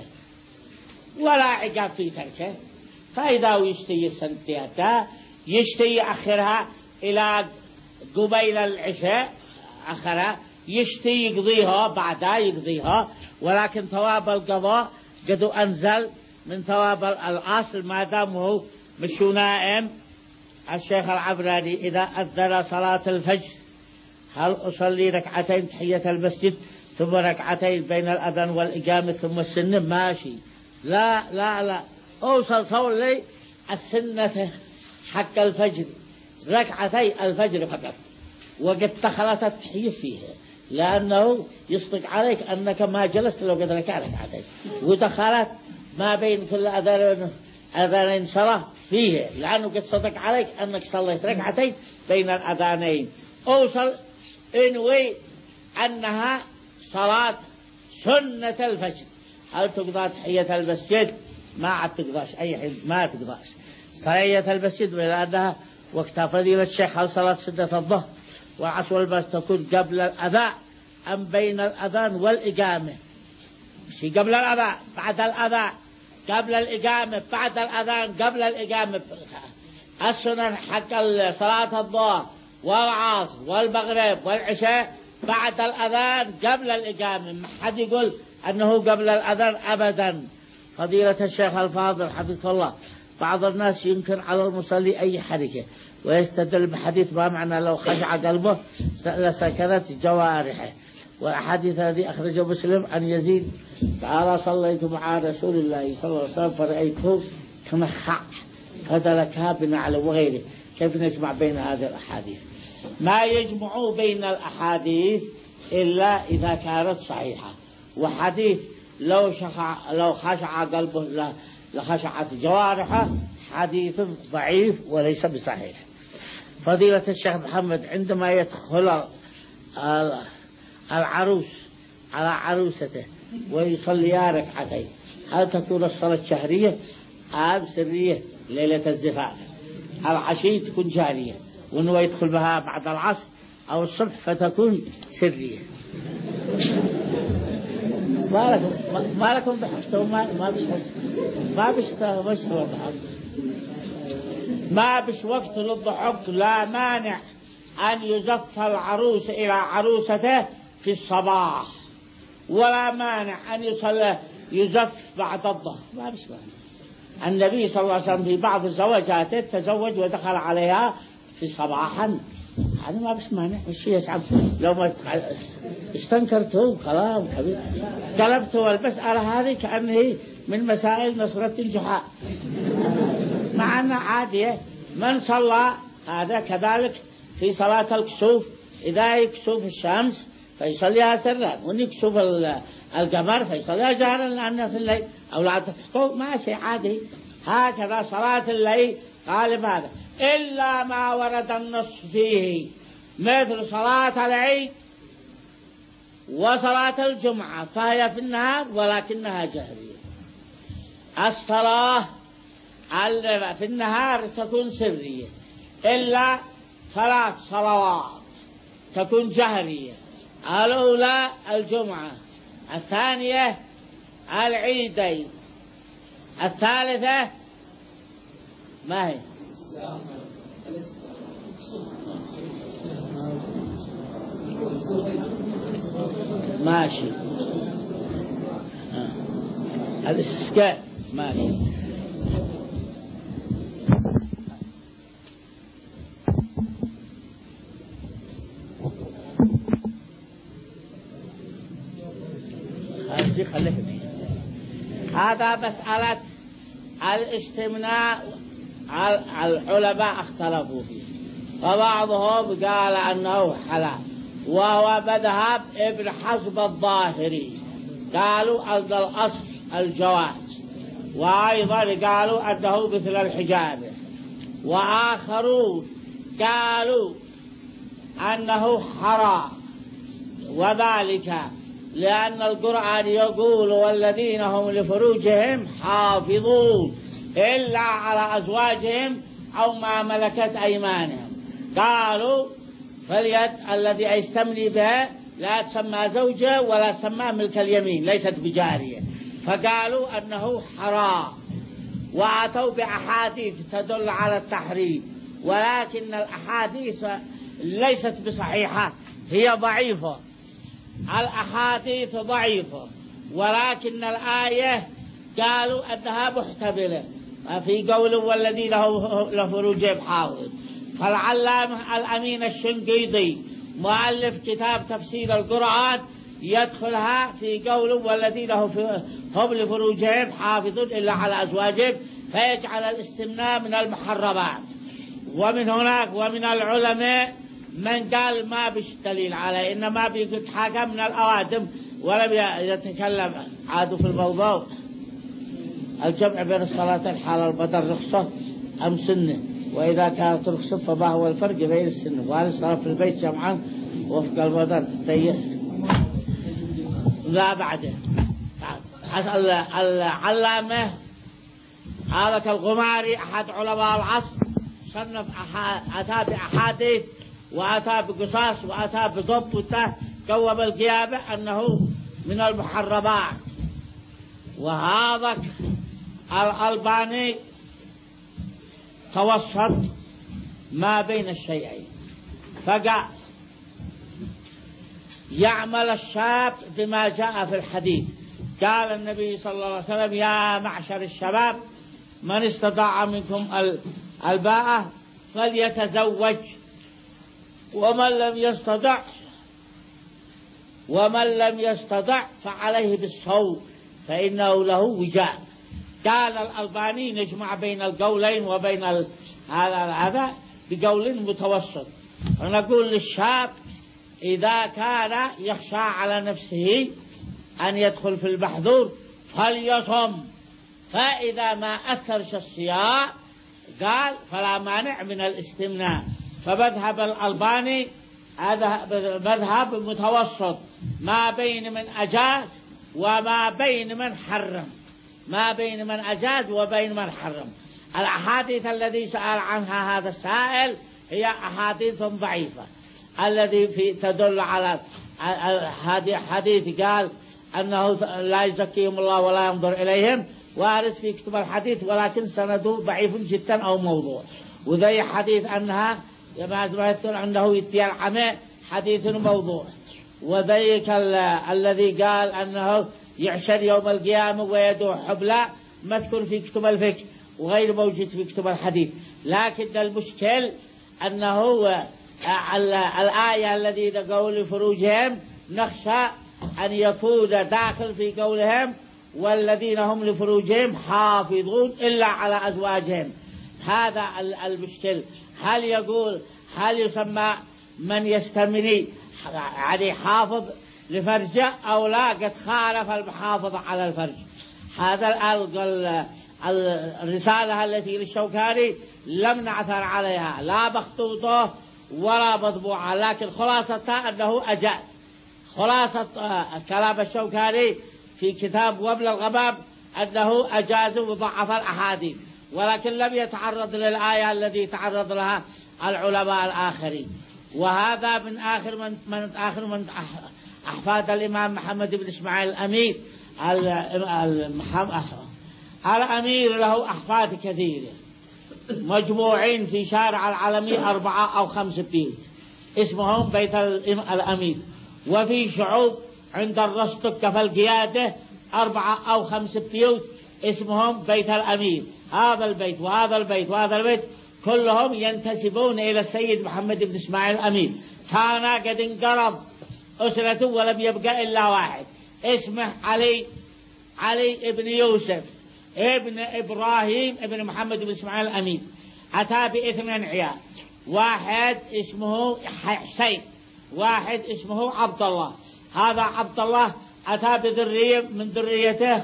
ولا عقاب في تركه فإذا يشتي السنة يشتي أخرها إلى قبيل العشاء أخرها يشتي يقضيها بعدها يقضيها ولكن ثواب القضاء قد أنزل من ثواب الأصل ما دام هو مش نائم. الشيخ العبراني إذا أذن صلاة الفجر هل أصلي ركعتين تحية المسجد ثم ركعتين بين الأذان والإقامة ثم السنة ماشي لا لا لا أوصل صلي السنة حق الفجر ركعتي الفجر فقط وقد دخلت التحية فيها لأنه يصدق عليك أنك ما جلست لو قد ركع ركعتين ودخلت ما بين كل أذان أذانين صلاة فيه لأنه قد صدق عليك أنك صليت ركعتين بين الأذانين أوصل إنوي أنها صلاة سنة الفجر هل تقضى تحية المسجد ما عاد تقضاش أي حين ما تقضاش تحية المسجد لأنها وقتها فضيلة الشيخ هل صلاة سنة الظهر والعصر والبس تكون قبل الأذان أم بين الأذان والإقامة مش قبل الأذان بعد الأذان قبل الإقامة بعد الأذان قبل الإقامة السنن حق صلاة الظهر والعصر والمغرب والعشاء بعد الأذان قبل الإقامة ما حد يقول أنه قبل الأذان أبدا. فضيلة الشيخ الفاضل حفظه الله بعض الناس ينكر على المصلي أي حركة ويستدل بحديث ما معنى لو خشع قلبه لسكنت جوارحه والأحاديث الذي أخرجه مسلم عن يزيد قال صليت مع رسول الله صلى الله عليه وسلم فرأيته كمخع فدلكها بنعل وغيره. كيف نجمع بين هذه الأحاديث؟ ما يجمع بين الأحاديث إلا إذا كانت صحيحة. وحديث لو شخع لو خشع قلبه لخشعت جوارحه حديث ضعيف وليس بصحيح. فضيلة الشيخ محمد، عندما يدخل العروس على عروسته ويصلي ركعتين، هل تكون الصلاة شهرية أم سرية ليلة الزفاف؟ العشي تكون جارية، وأنه يدخل بها بعد العصر أو الصبح فتكون سرية. ما لكم ما لكم ضحكتوا؟ ما ما بش ما بش بش ضحك ما بش وقت للضحك. لا مانع أن يزف العروس إلى عروسته في الصباح، ولا مانع أن يصلى يزف بعد الظهر، ما بش مانع. النبي صلى الله عليه وسلم في بعض زوجاته تزوج ودخل عليها في صباحا، هذا ما بش مانع. مش يسعب لو ما استنكرته كلام كبير. قلبته المسألة هذه كأنه من مسائل نصرة الجحاء، مع أنها عادية. من صلى هذا كذلك في صلاة الكسوف، إذا يكسوف الشمس فيصليها سرا، وإن يكسوف القمر فيصليها جهرا لأنها في الليل، أو لا تفقوا ما شيء عادي. هكذا صلاة الليل غالب هذا، إلا ما ورد النص فيه مثل صلاة العيد وصلاة الجمعة فهي في النهار ولكنها جهرية. الصلاة في النهار تكون سرية، إلا ثلاث صلوات تكون جهرية. الأولى الجمعة، الثانية العيدين، الثالثة ما هي؟ ماشي آه. الاستسقاء ماشي. هذا مسألة الاستمناء العلماء اختلفوا فيه، فبعضهم قال أنه حلال، وهو مذهب ابن حزم الظاهري، قالوا أن الأصل الجواز، وأيضا قالوا أنه مثل الحجاب، وآخرون قالوا أنه حرام، وذلك لأن القرآن يقول والذين هم لفروجهم حافظون إلا على أزواجهم أو ما ملكت أيمانهم. قالوا فاليد الذي يستملي بها لا تسمى زوجة ولا تسمى ملك اليمين، ليست بجارية، فقالوا أنه حرام، وأتوا بأحاديث تدل على التحريم، ولكن الأحاديث ليست بصحيحة، هي ضعيفة. الأحاديث ضعيفة، ولكن الآية قالوا أنها محتملة في قول والذين لفروجهم حافظون. فالعلامة الأمين الشنقيطي مؤلف كتاب تفسير القرآن يدخلها في قول والذين هم لفروجهم حافظون إلا على أزواجهم، فيجعل الاستمناء من المحرمات. ومن هناك ومن العلماء من قال ما بش دليل عليه، إنما بيتحاكم من الأوادم ولم يتكلم عادوا في الموضوع. الجمع بين الصلاة الحال البدر رخصة أم سنة؟ وإذا كانت رخصة فما هو الفرق بين السنة؟ وهل الصلاة في البيت جمعا وفق البدر تيح؟ لا بعده العلامة هذا الغماري أحد علماء العصر صنف أتى بأحاديث وأتى بقصاص وأتى بضب وته قوم القيامة أنه من المحرمات. وهذا الألباني توسط ما بين الشيئين، فقال يعمل الشاب بما جاء في الحديث. قال النبي صلى الله عليه وسلم يا معشر الشباب من استطاع منكم الباءة فليتزوج، ومن لم يستطع ومن لم يستطع فعليه بالصوم فإنه له وجاء. قال الألباني نجمع بين القولين وبين هذا هذا بقول متوسط، ونقول للشاب إذا كان يخشى على نفسه أن يدخل في المحظور فليصم، فإذا ما أثرش الصيام قال فلا مانع من الاستمناء. فمذهب الألباني هذا مذهب متوسط ما بين من أجاز وما بين من حرم، ما بين من أجاز وبين من حرم. الأحاديث الذي سأل عنها هذا السائل هي أحاديث ضعيفة، الذي في تدل على حديث قال أنه لا يزكيهم الله ولا ينظر إليهم، وارد في كتب الحديث ولكن سنده ضعيف جدا أو موضوع. وذي حديث أنها ما يذكر أنه يتي العمى حديث موضوع. وذيك الذي قال أنه يعشر يوم القيامة ويدعو حبلا مذكور في كتب الفقه وغير موجود في كتب الحديث. لكن المشكل أنه الآية الذي قول لفروجهم نخشى أن يفوز داخل في قولهم والذين هم لفروجهم حافظون إلا على أزواجهم. هذا المشكل. هل يقول هل يسمى من يستمني يعني حافظ لفرجه أو لا؟ قد خالف المحافظ على الفرج. هذا الرسالة التي للشوكاني لم نعثر عليها لا مخطوطة ولا مطبوعة، لكن خلاصتها أنه أجاز. خلاصة كلام الشوكاني في كتاب وابل الغمام أنه أجاز وضعف الأحاديث، ولكن لم يتعرض للآية التي تعرض لها العلماء الآخرين. وهذا من آخر من, من آخر من أحفاد الإمام محمد بن إسماعيل الأمير. الأمير له أحفاد كثيرة مجموعين في شارع العالمي أربعة أو خمس بيوت اسمهم بيت الأمير، وفي شعوب عند الرستق في القيادة أربعة أو خمس بيوت اسمهم بيت الأمير. هذا البيت وهذا البيت وهذا البيت كلهم ينتسبون إلى السيد محمد بن إسماعيل الأمير. كان قد انقرض أسرته ولم يبقى إلا واحد اسمه علي علي ابن يوسف ابن إبراهيم ابن محمد بن إسماعيل الأمير. أتى باثنين عيال، واحد اسمه حسين، واحد اسمه عبد الله. هذا عبد الله أتى بذرية من ذريته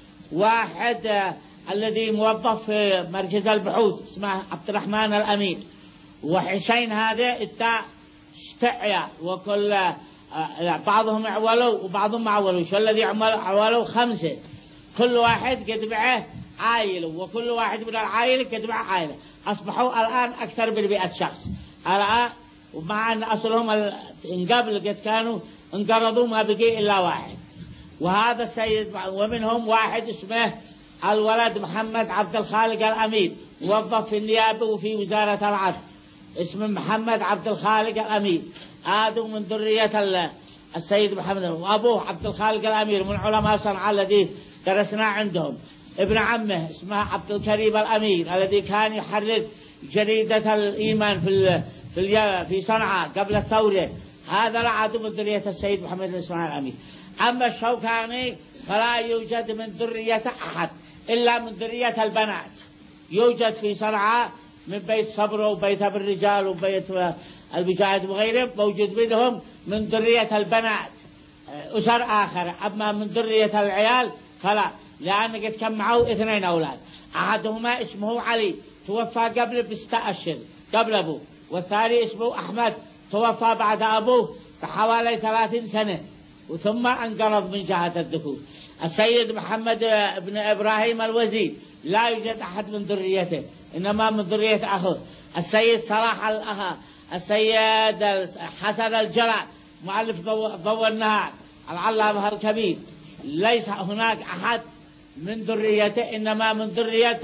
واحد آه الذي موظف في مركز البحوث اسمه عبد الرحمن الأمير. وحسين هذا اتى استعيا وكل آه بعضهم عولوا وبعضهم ما عولوا. شو الذي عولوا؟ خمسة، كل واحد قد معه عائلة، وكل واحد من العائلة قد معه عائلة. أصبحوا الآن أكثر من مئة شخص الآن، ومع أن أصلهم قبل قد كانوا انقرضوا ما بقي إلا واحد. وهذا السيد ومنهم واحد اسمه الولد محمد عبد الخالق الأمير موظف في النيابة وفي وزارة العدل اسمه محمد عبد الخالق الأمير. هذا من ذرية السيد محمد. وأبوه عبد الخالق الأمير من علماء صنعاء الذي درسنا عندهم. ابن عمه اسمه عبد الكريم الأمير الذي كان يحرر جريدة الإيمان في في في صنعاء قبل الثورة. هذا العدو من ذرية السيد محمد بن إسماعيل الأمير. أما الشوكاني فلا يوجد من ذرية أحد إلا من ذرية البنات. يوجد في صنعاء من بيت صبر وبيت أبي الرجال وبيت المجاهد وغيره موجود منهم من ذرية البنات أسر آخر. أما من ذرية العيال فلا، لأن قد كان معه اثنين أولاد. أحدهما اسمه علي توفى قبل بستة أشهر قبل أبوه، والثاني اسمه أحمد توفى بعد أبوه بحوالي ثلاثين سنة وثم انقرض من جهة الذكور. السيد محمد بن إبراهيم الوزير لا يوجد أحد من ذريته، إنما من ذرية أخوه السيد صلاح الأخ السيد حسن الجلال مؤلف ضوء النهار العلامة الكبير. ليس هناك أحد من ذريته إنما من ذرية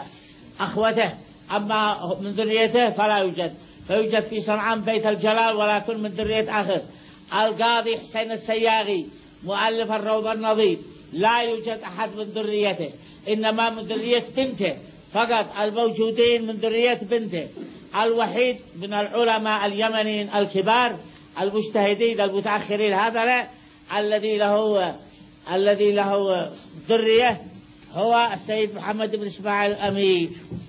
أخوته. أما من ذريته فلا يوجد. فيوجد في صنعاء بيت الجلال ولكن من ذرية أخيه. القاضي حسين السياغي مؤلف الروض النظيف لا يوجد أحد من ذريته إنما من ذرية بنته فقط. الموجودين من ذرية بنته الوحيد من العلماء اليمنيين الكبار المجتهدين المتأخرين هذا الذي له الذي له ذرية هو السيد محمد بن إسماعيل الأمير.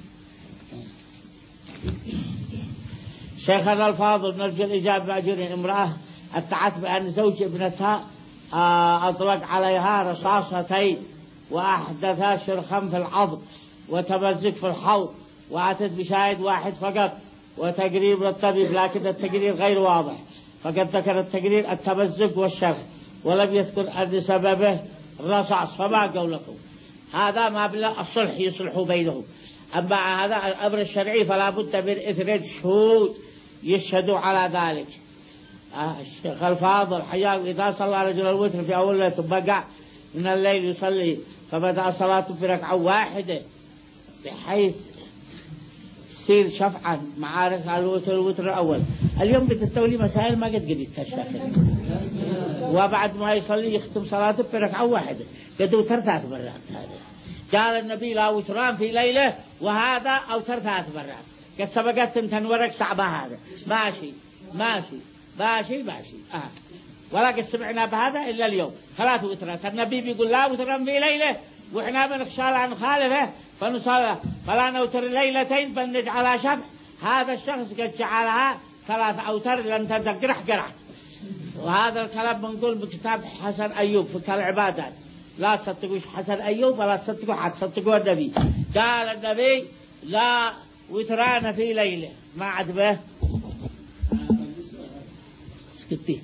شيخنا الفاضل نرجو الإجابة بأجر امرأة ادعت بأن زوج ابنتها أطلق عليها رصاصتين وأحدث شرخا في العظم وتمزق في الحوض، وأتت بشاهد واحد فقط وتقرير للطبيب، لكن التقرير غير واضح، فقد ذكر التقرير التمزق والشرخ ولم يذكر أن سببه الرصاص. فما قولكم؟ هذا ما بلا الصلح يصلحوا بينهم. أما هذا الأمر الشرعي فلا بد من إثبات شهود يشهدوا على ذلك. آه الشيخ الفاضل حياه إذا صلى رجل الوتر في أول ليلة ثم بقع من الليل يصلي فبدأ صلاته في ركعة واحدة بحيث تصير شفعا مع ركعة الوتر الوتر الأول. اليوم بتتولي مسائل ما قد قد تشفع، وبعد ما يصلي يختم صلاته في ركعة واحدة قد وتر ثلاث مرات. هذا قال النبي لا وتران في ليلة، وهذا أوتر ثلاث مرات. قد سبقت تنتن ورق صعبة. هذا ماشي ماشي ماشي ماشي آه. ولا قد سمعنا بهذا إلا اليوم ثلاث وترات. النبي بيقول لا وتران في ليلة، وإحنا بنخشى عن خالفه فنصلي فلا نوتر ليلتين بل نجعلها شفع. هذا الشخص قد جعلها ثلاث أوتر لم تدقرح قرح. وهذا الكلام منقول بكتاب حسن أيوب في العبادات. لا تصدقوا حسن أيوب ولا تصدقوا حد، تصدقوا النبي. قال النبي لا وتران في ليلة. ما عجبه سكتي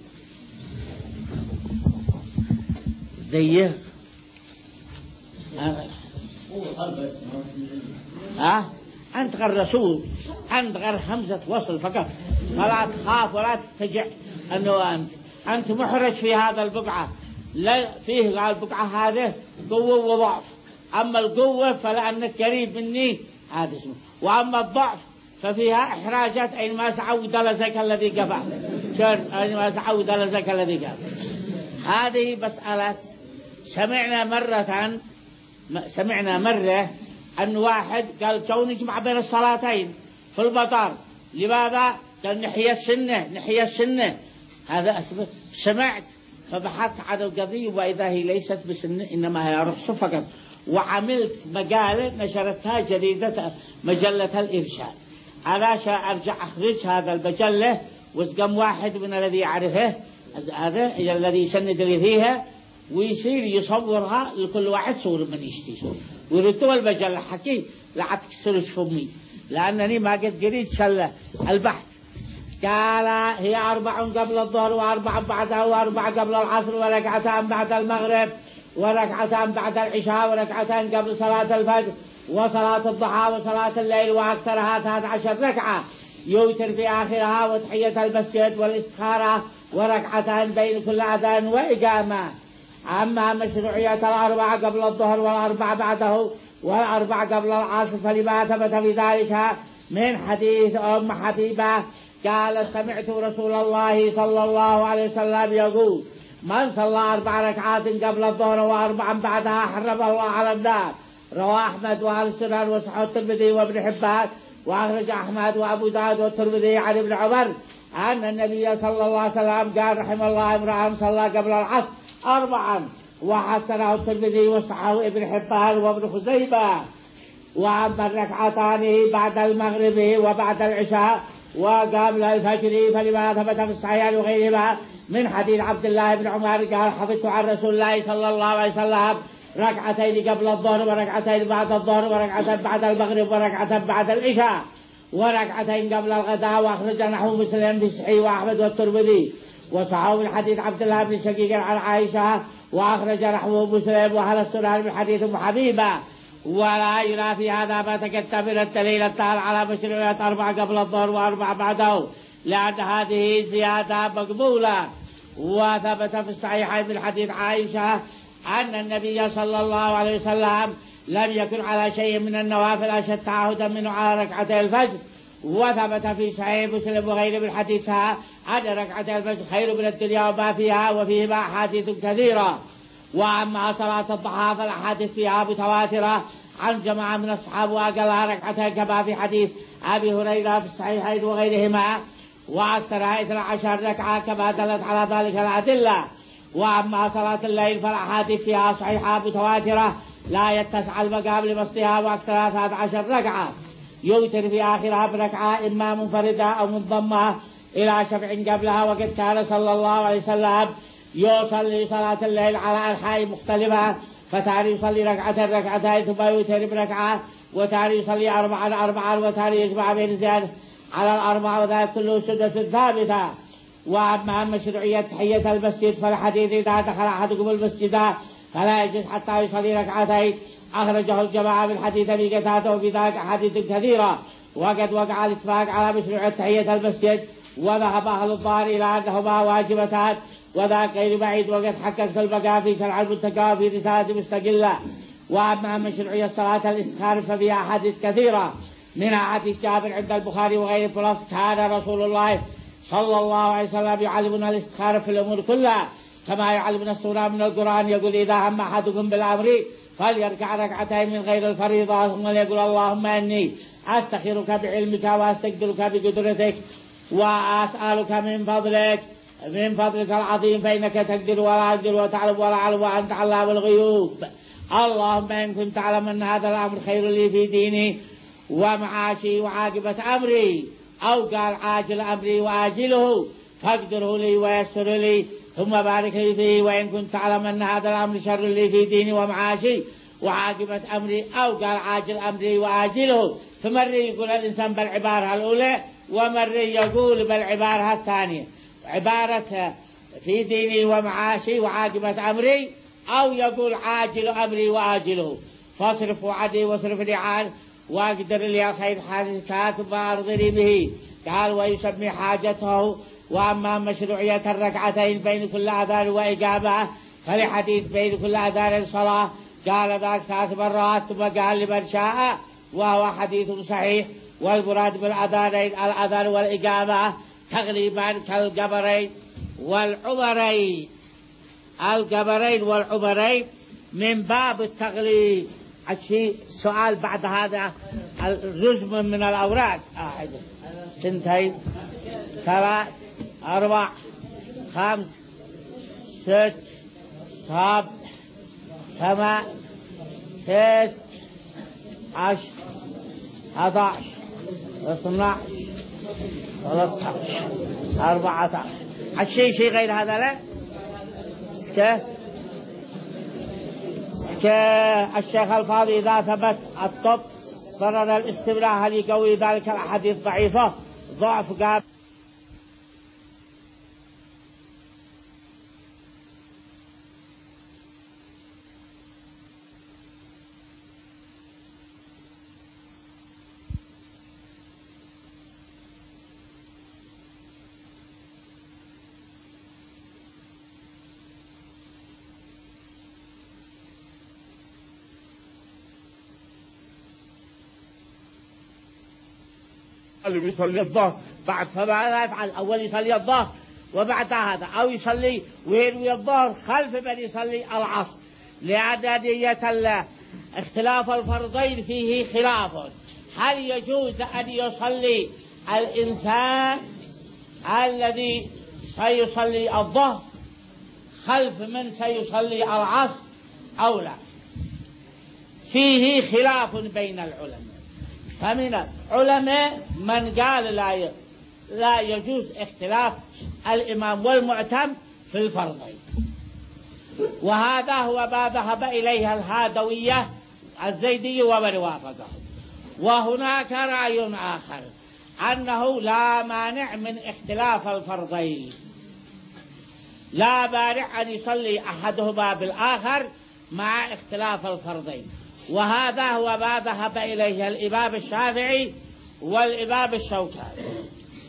ضيق ها أنت غير رسول، أنت غير همزة وصل فقط، فلا تخاف ولا تتجع أنه أنت أنت محرج في هذا البقعة. لا فيه البقعة هذه قوة وضعف، أما القوة فلأنك قريب مني هذا اسمه، وأما الضعف ففيها إحراجات أينما سعود لزك الذي قفع شر أينما سعود لزك الذي قفع. هذه مسألة سمعنا مرة سمعنا مرة أن واحد قال جو نجمع بين الصلاتين في المطار. لماذا؟ قال نحيا السنة نحيا السنة. هذا أسبب سمعت فبحثت عن القضية وإذا هي ليست بسنة إنما هي رخص فقط. وعملت مقالة نشرتها جريدة مجلة الإرشاد. أنا أرجع أخرج هذا المجلة وسقم واحد من الذي يعرفه هذا الذي يسند لي فيها ويصير يصورها لكل واحد صور من يشتي صور ويردوا المجلة حكي لا تكسرش فمي لأنني ما قد قريت شلة البحث. قال هي أربع قبل الظهر وأربع بعدها وأربع قبل العصر وركعتان بعد المغرب وركعتان بعد العشاء وركعتان قبل صلاة الفجر وصلاة الضحى وصلاة الليل وأكثرها ثلاث عشر ركعة يوتر في آخرها وتحية المسجد والاستخارة وركعتان بين كل أذان وإقامة. أما مشروعية الأربعة قبل الظهر والأربعة بعده والأربعة قبل العصر فلما ثبت في ذلك من حديث أم حبيبة قال سمعت رسول الله صلى الله عليه وسلم يقول من صلى أربع ركعات قبل الظهر وأربعا بعدها حرم الله على النار. رواه أحمد وأهل السنن وصححه الترمذي وابن حبان وأخرج أحمد وأبو داود والترمذي عن ابن عمر أن النبي صلى الله عليه وسلم قال رحم الله امرأ صلى قبل العصر أربعا وحسنه الترمذي وصححه ابن حبان وابن خزيمة. وأما الركعتان بعد المغرب وبعد العشاء وقبل الفجر فلما ثبت في الصحيحين وغيرهما من حديث عبد الله بن عمر قال حفظت عن رسول الله صلى الله عليه وسلم ركعتين قبل الظهر وركعتين بعد الظهر وركعتين بعد المغرب وركعتين بعد العشاء وركعتين قبل الغداء. وأخرج نحو مسلم في الصحيح وأحمد والترمذي وصححه من حديث عبد الله بن شقيق عن عائشة وأخرج نحوه مسلم وأهل السنن من حديث أم حبيبة. ولا ينافي هذا ما تقدم من الدليل الدال على مشروعية أربعة قبل الظهر وأربعة بعده لأن هذه زيادة مقبولة. وثبت في الصحيحين من حديث عائشة أن النبي صلى الله عليه وسلم لم يكن على شيء من النوافل أشد تعهدا منه على ركعتي الفجر. وثبت في صحيح مسلم وغيره من حديثها أن ركعتي الفجر خير من الدنيا وما فيها وفيهما أحاديث كثيرة. وأما صلاة الضحى فالأحاديث فيها متواترة عن جماعة من الصحابة وأقلها ركعتين كما في حديث أبي هريرة في الصحيحين وغيرهما وأكثرها اثنا عشر ركعة كما دلت على ذلك الأدلة. وأما صلاة الليل فالأحاديث فيها صحيحة متواترة لا يتسع المقام لبسطها، وأكثرها ثلاث عشر ركعة يوتر في آخرها بركعة إما منفردة أو منضمة إلى شفع قبلها. وقد كان صلى الله عليه وسلم يصلي صلاة الليل على أنحاء مختلفة، فتاري يصلي ركعتين ركعتين ثم يوتر بركعة، وتاري يصلي أربعا أربعا، وتاري يجمع بين زيادة على الأربعة، وذلك كله سنة ثابتة. وأما مشروعية تحية المسجد فالحديث إذا دخل أحدكم المسجد فلا يجوز حتى يصلي ركعتين، أخرجه الجماعة من حديث أبي قتادة، وفي ذلك أحاديث كثيرة. وقد وقع الاتفاق على مشروعية تحية المسجد، وذهب أهل الظاهر إلى أنهما واجبتان، وذاك غير بعيد. وقد حققت البقاء في شرع المنتقى في رسالة مستقلة. وأما مشروعية صلاة الاستخارة ففيها أحاديث كثيرة، منها حديث جابر عند البخاري وغيره في لفظ كان رسول الله صلى الله عليه وسلم يعلمنا الاستخارة في الأمور كلها كما يعلمنا السورة من القرآن. يقول إذا هم أحدكم بالأمر فليركع ركعتين من غير الفريضة، ثم يقول اللهم إني أستخيرك بعلمك وأستقدرك بقدرتك وأسألك من فضلك من فضلك العظيم، فإنك تقدر ولا أقدر وتعلم ولا أعلم وأنت علام الغيوب. اللهم إن كنت تعلم أن هذا الأمر خير لي في ديني ومعاشي وعاقبة أمري، أو قال عاجل أمري وآجله، فاقدره لي ويسر لي ثم بارك لي فيه. وإن كنت تعلم أن هذا الأمر شر لي في ديني ومعاشي وعاقبة أمري، أو قال عاجل أمري وآجله. فمرة يقول الإنسان بالعبارة الأولى، ومرة يقول بالعبارة الثانية، عبارة في ديني ومعاشي وعاقبة أمري، أو يقول عاجل أمري وآجله. فاصرف وعدي واصرف لي عنه واقدر لي الخير حادثات وارضني به. قال ويسمي حاجته. وأما مشروعية الركعتين بين كل أذان وإقامة فلحديث بين كل أذان صلاة قال ذاك ثلاث مرات، ثم قال لمن شاء، وهو حديث صحيح. والمراد بالأذانين الأذان والإقامة تغليبا كالقبرين والعمرين القبرين والعمرين من باب التغليب. الشيء سؤال بعد هذا الجزء من الأوراق واحد اثنتين ثلاث أربع خمس ست سبع ثمان تسع عشر أحد عشر اثنى عشر ثلاثة عشر أربعة عشر. الشيء شيء غير هذا لا سكه الشيخ الفاضي إذا ثبت الطب ضرر الاستمرار هل يقوي ذلك الأحاديث ضعيفة ضعف قاب اللي يصلي الظهر بعد فما يفعل أول يصلي الظهر وبعد هذا، أو يصلي ويروي الظهر خلف من يصلي العصر، لعددية اختلاف الفرضين فيه خلاف. هل يجوز أن يصلي الإنسان الذي سيصلي الظهر خلف من سيصلي العصر أو لا؟ فيه خلاف بين العلماء. فمن العلماء من قال لا لا يجوز اختلاف الإمام والمعتم في الفرضين، وهذا هو ما ذهب إليه الهادوية الزيدي ومن وافقه. وهناك رأي آخر أنه لا مانع من اختلاف الفرضين، لا مانع أن يصلي أحدهما بالآخر مع اختلاف الفرضين، وهذا هو ما ذهب إليه الإمام الشافعي والإمام الشوكاني.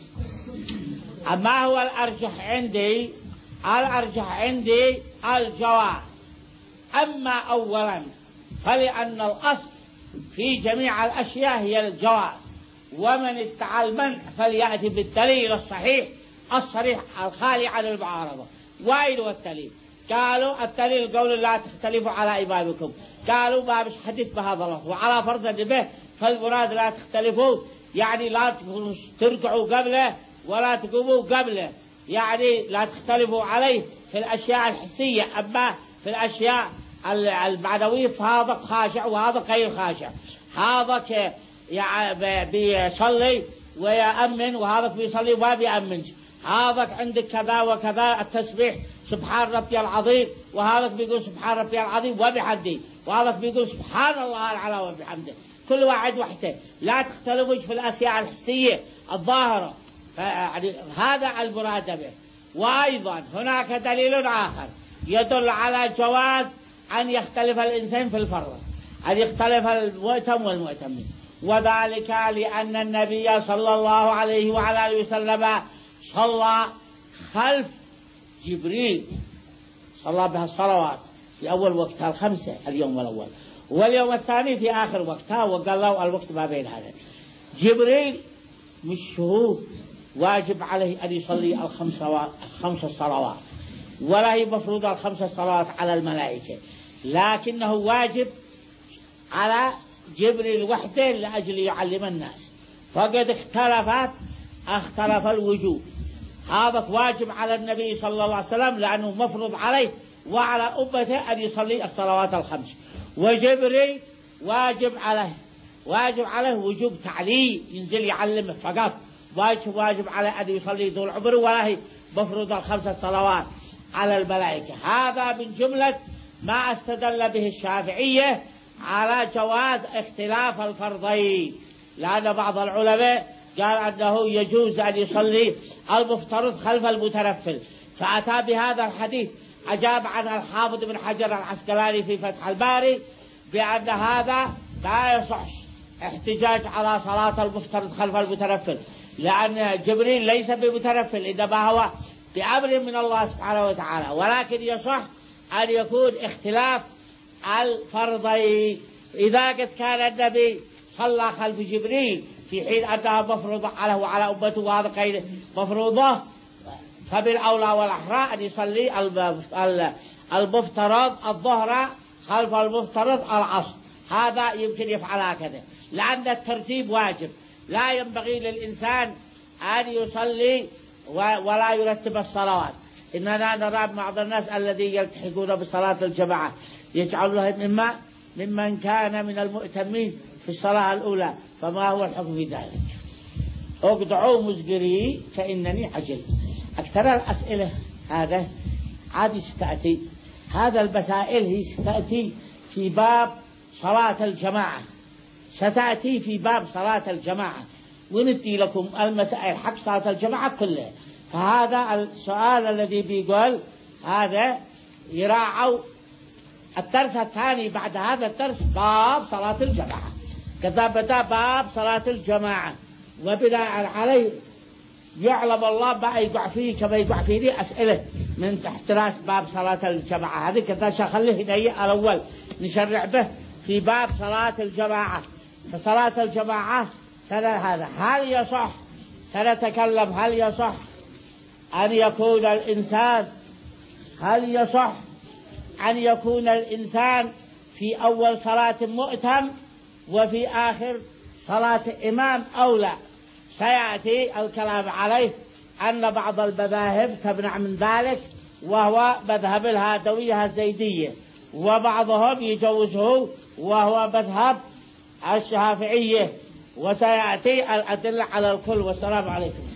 أما هو الأرجح عندي الأرجح عندي الجواز. أما أولا فلأن الأصل في جميع الأشياء هي الجواز، ومن ادعى المنع فليأتي بالدليل الصحيح الصريح الخالي عن المعارضة. وين هو الدليل؟ قالوا الدليل قول لا تختلفوا على إمامكم، قالوا ما مش حديث بهذا اللفظ، وعلى فرض به فالمراد لا تختلفوا يعني لا تركعوا قبله ولا تقوموا قبله، يعني لا تختلفوا عليه في الأشياء الحسية، أما في الأشياء المعنوية فهذا خاشع وهذا غير خاشع. هذا يعني بيصلي ويأمن وهذا بيصلي وما بيأمنش. هذا عندك كذا وكذا التسبيح سبحان ربي العظيم، وهذا بيقول سبحان ربي العظيم وبحمده، وهذا بيقول سبحان الله العلى وبحمده، كل واحد وحده. لا تختلفوش في الأشياء الحسية الظاهرة، يعني هذا المراد به. وأيضا هناك دليل آخر يدل على جواز أن يختلف الإنسان في الفرض، أن يختلف المؤتم والمؤتمين، وذلك لأن النبي صلى الله عليه وعلى آله وسلم صلى خلف جبريل، صلى بها الصلوات في أول وقتها الخمسة اليوم الأول، واليوم الثاني في آخر وقتها، وقال له الوقت ما بين هذا. جبريل مش هو واجب عليه أن يصلي الخمس الصلوات، ولا هي مفروض الخمس الصلوات على الملائكة، لكنه واجب على جبريل وحده لأجل يعلم الناس. فقد اختلفت اختلف الوجوب. هذا واجب على النبي صلى الله عليه وسلم لأنه مفروض عليه وعلى أمته أن يصلي الصلوات الخمس، وجبريل واجب عليه واجب عليه وجوب تعليم، ينزل يعلم فقط، واجب واجب عليه أن يصلي ذو العمر، ولا هي مفروض الخمس صلوات على الملائكة. هذا من جملة ما استدل به الشافعية على جواز اختلاف الفرضين، لأن بعض العلماء قال أنه يجوز أن يصلي المفترض خلف المتنفل، فأتى بهذا الحديث. أجاب عن الحافظ بن حجر العسقلاني في فتح الباري بأن هذا لا يصح احتجاج على صلاة المفترض خلف المتنفل، لأن جبريل ليس بمتنفل، إنما هو بأمر من الله سبحانه وتعالى، ولكن يصح أن يكون اختلاف الفرضين. إذا قد كان النبي صلى خلف جبريل في حين أنها مفروضة عليه وعلى أمته وهذا غير مفروضة، فبالأولى والأحرى أن يصلي المفترض الظهر خلف المفترض العصر. هذا يمكن يفعل هكذا، لأن الترتيب واجب. لا ينبغي للإنسان أن يصلي ولا يرتب الصلوات. إننا نرى بعض الناس الذي يلتحقون بصلاة الجماعة يجعلها مما ممن كان من المؤتمين في الصلاة الأولى، فما هو الحكم في ذلك؟ اقدعوا مزقري فإنني عجل. أكثر الأسئلة هذا عادي ستأتي، هذا المسائل هي ستأتي في باب صلاة الجماعة، ستأتي في باب صلاة الجماعة، وندي لكم المسائل حق صلاة الجماعة كلها. فهذا السؤال الذي بيقول هذا يراعوا الدرس الثاني بعد هذا الدرس باب صلاة الجماعة، كذا بدأ باب صلاة الجماعة، وبناء عليه يعلم الله ما يقع فيه كما يقع فيه أسئلة من تحت راس باب صلاة الجماعة. هذه كذا شخليه هداية الأول نشرع به في باب صلاة الجماعة. فصلاة الجماعة سنة هذا هل يصح، سنتكلم هل يصح أن يكون الإنسان هل يصح أن يكون الإنسان في أول صلاة مؤتم وفي آخر صلاة إمام أو لا؟ سيأتي الكلام عليه أن بعض المذاهب تمنع من ذلك، وهو مذهب الهادوية الزيدية، وبعضهم يجوزه وهو مذهب الشافعية، وسيأتي الأدلة على الكل. والسلام عليكم.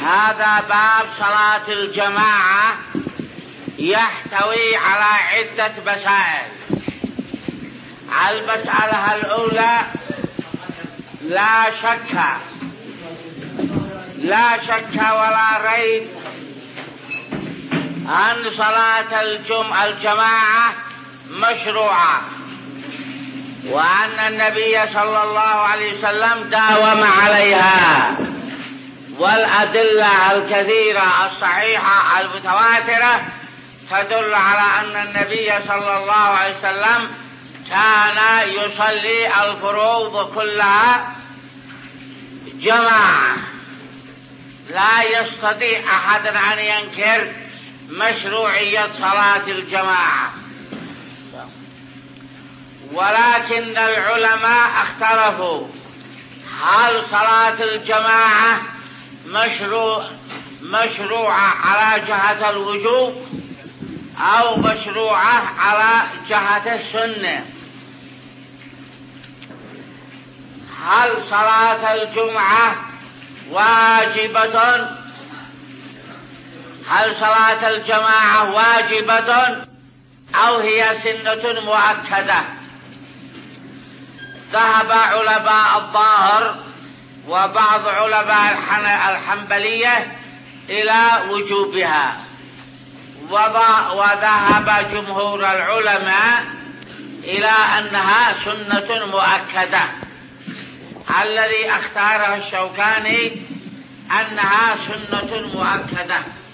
هذا باب صلاة الجماعة يحتوي على عدة مسائل. المسألة الأولى لا شك لا شك ولا ريب أن صلاة الجمعة الجماعة مشروعة، وأن النبي صلى الله عليه وسلم داوم عليها، والأدلة الكثيرة الصحيحة المتواترة تدل على أن النبي صلى الله عليه وسلم كان يصلي الفروض كلها جماعة. لا يستطيع أحد أن ينكر مشروعية صلاة الجماعة، ولكن العلماء اختلفوا هل صلاة الجماعة مشروع مشروعة على جهة الوجوب أو مشروعة على جهة السنة. هل صلاة الجمعة واجبة هل صلاة الجماعة واجبة أو هي سنة مؤكدة؟ ذهب علماء الظاهر وبعض علماء الحنبلية إلى وجوبها، وذهب جمهور العلماء إلى أنها سنة مؤكدة. الذي اختاره الشوكاني أنها سنة مؤكدة.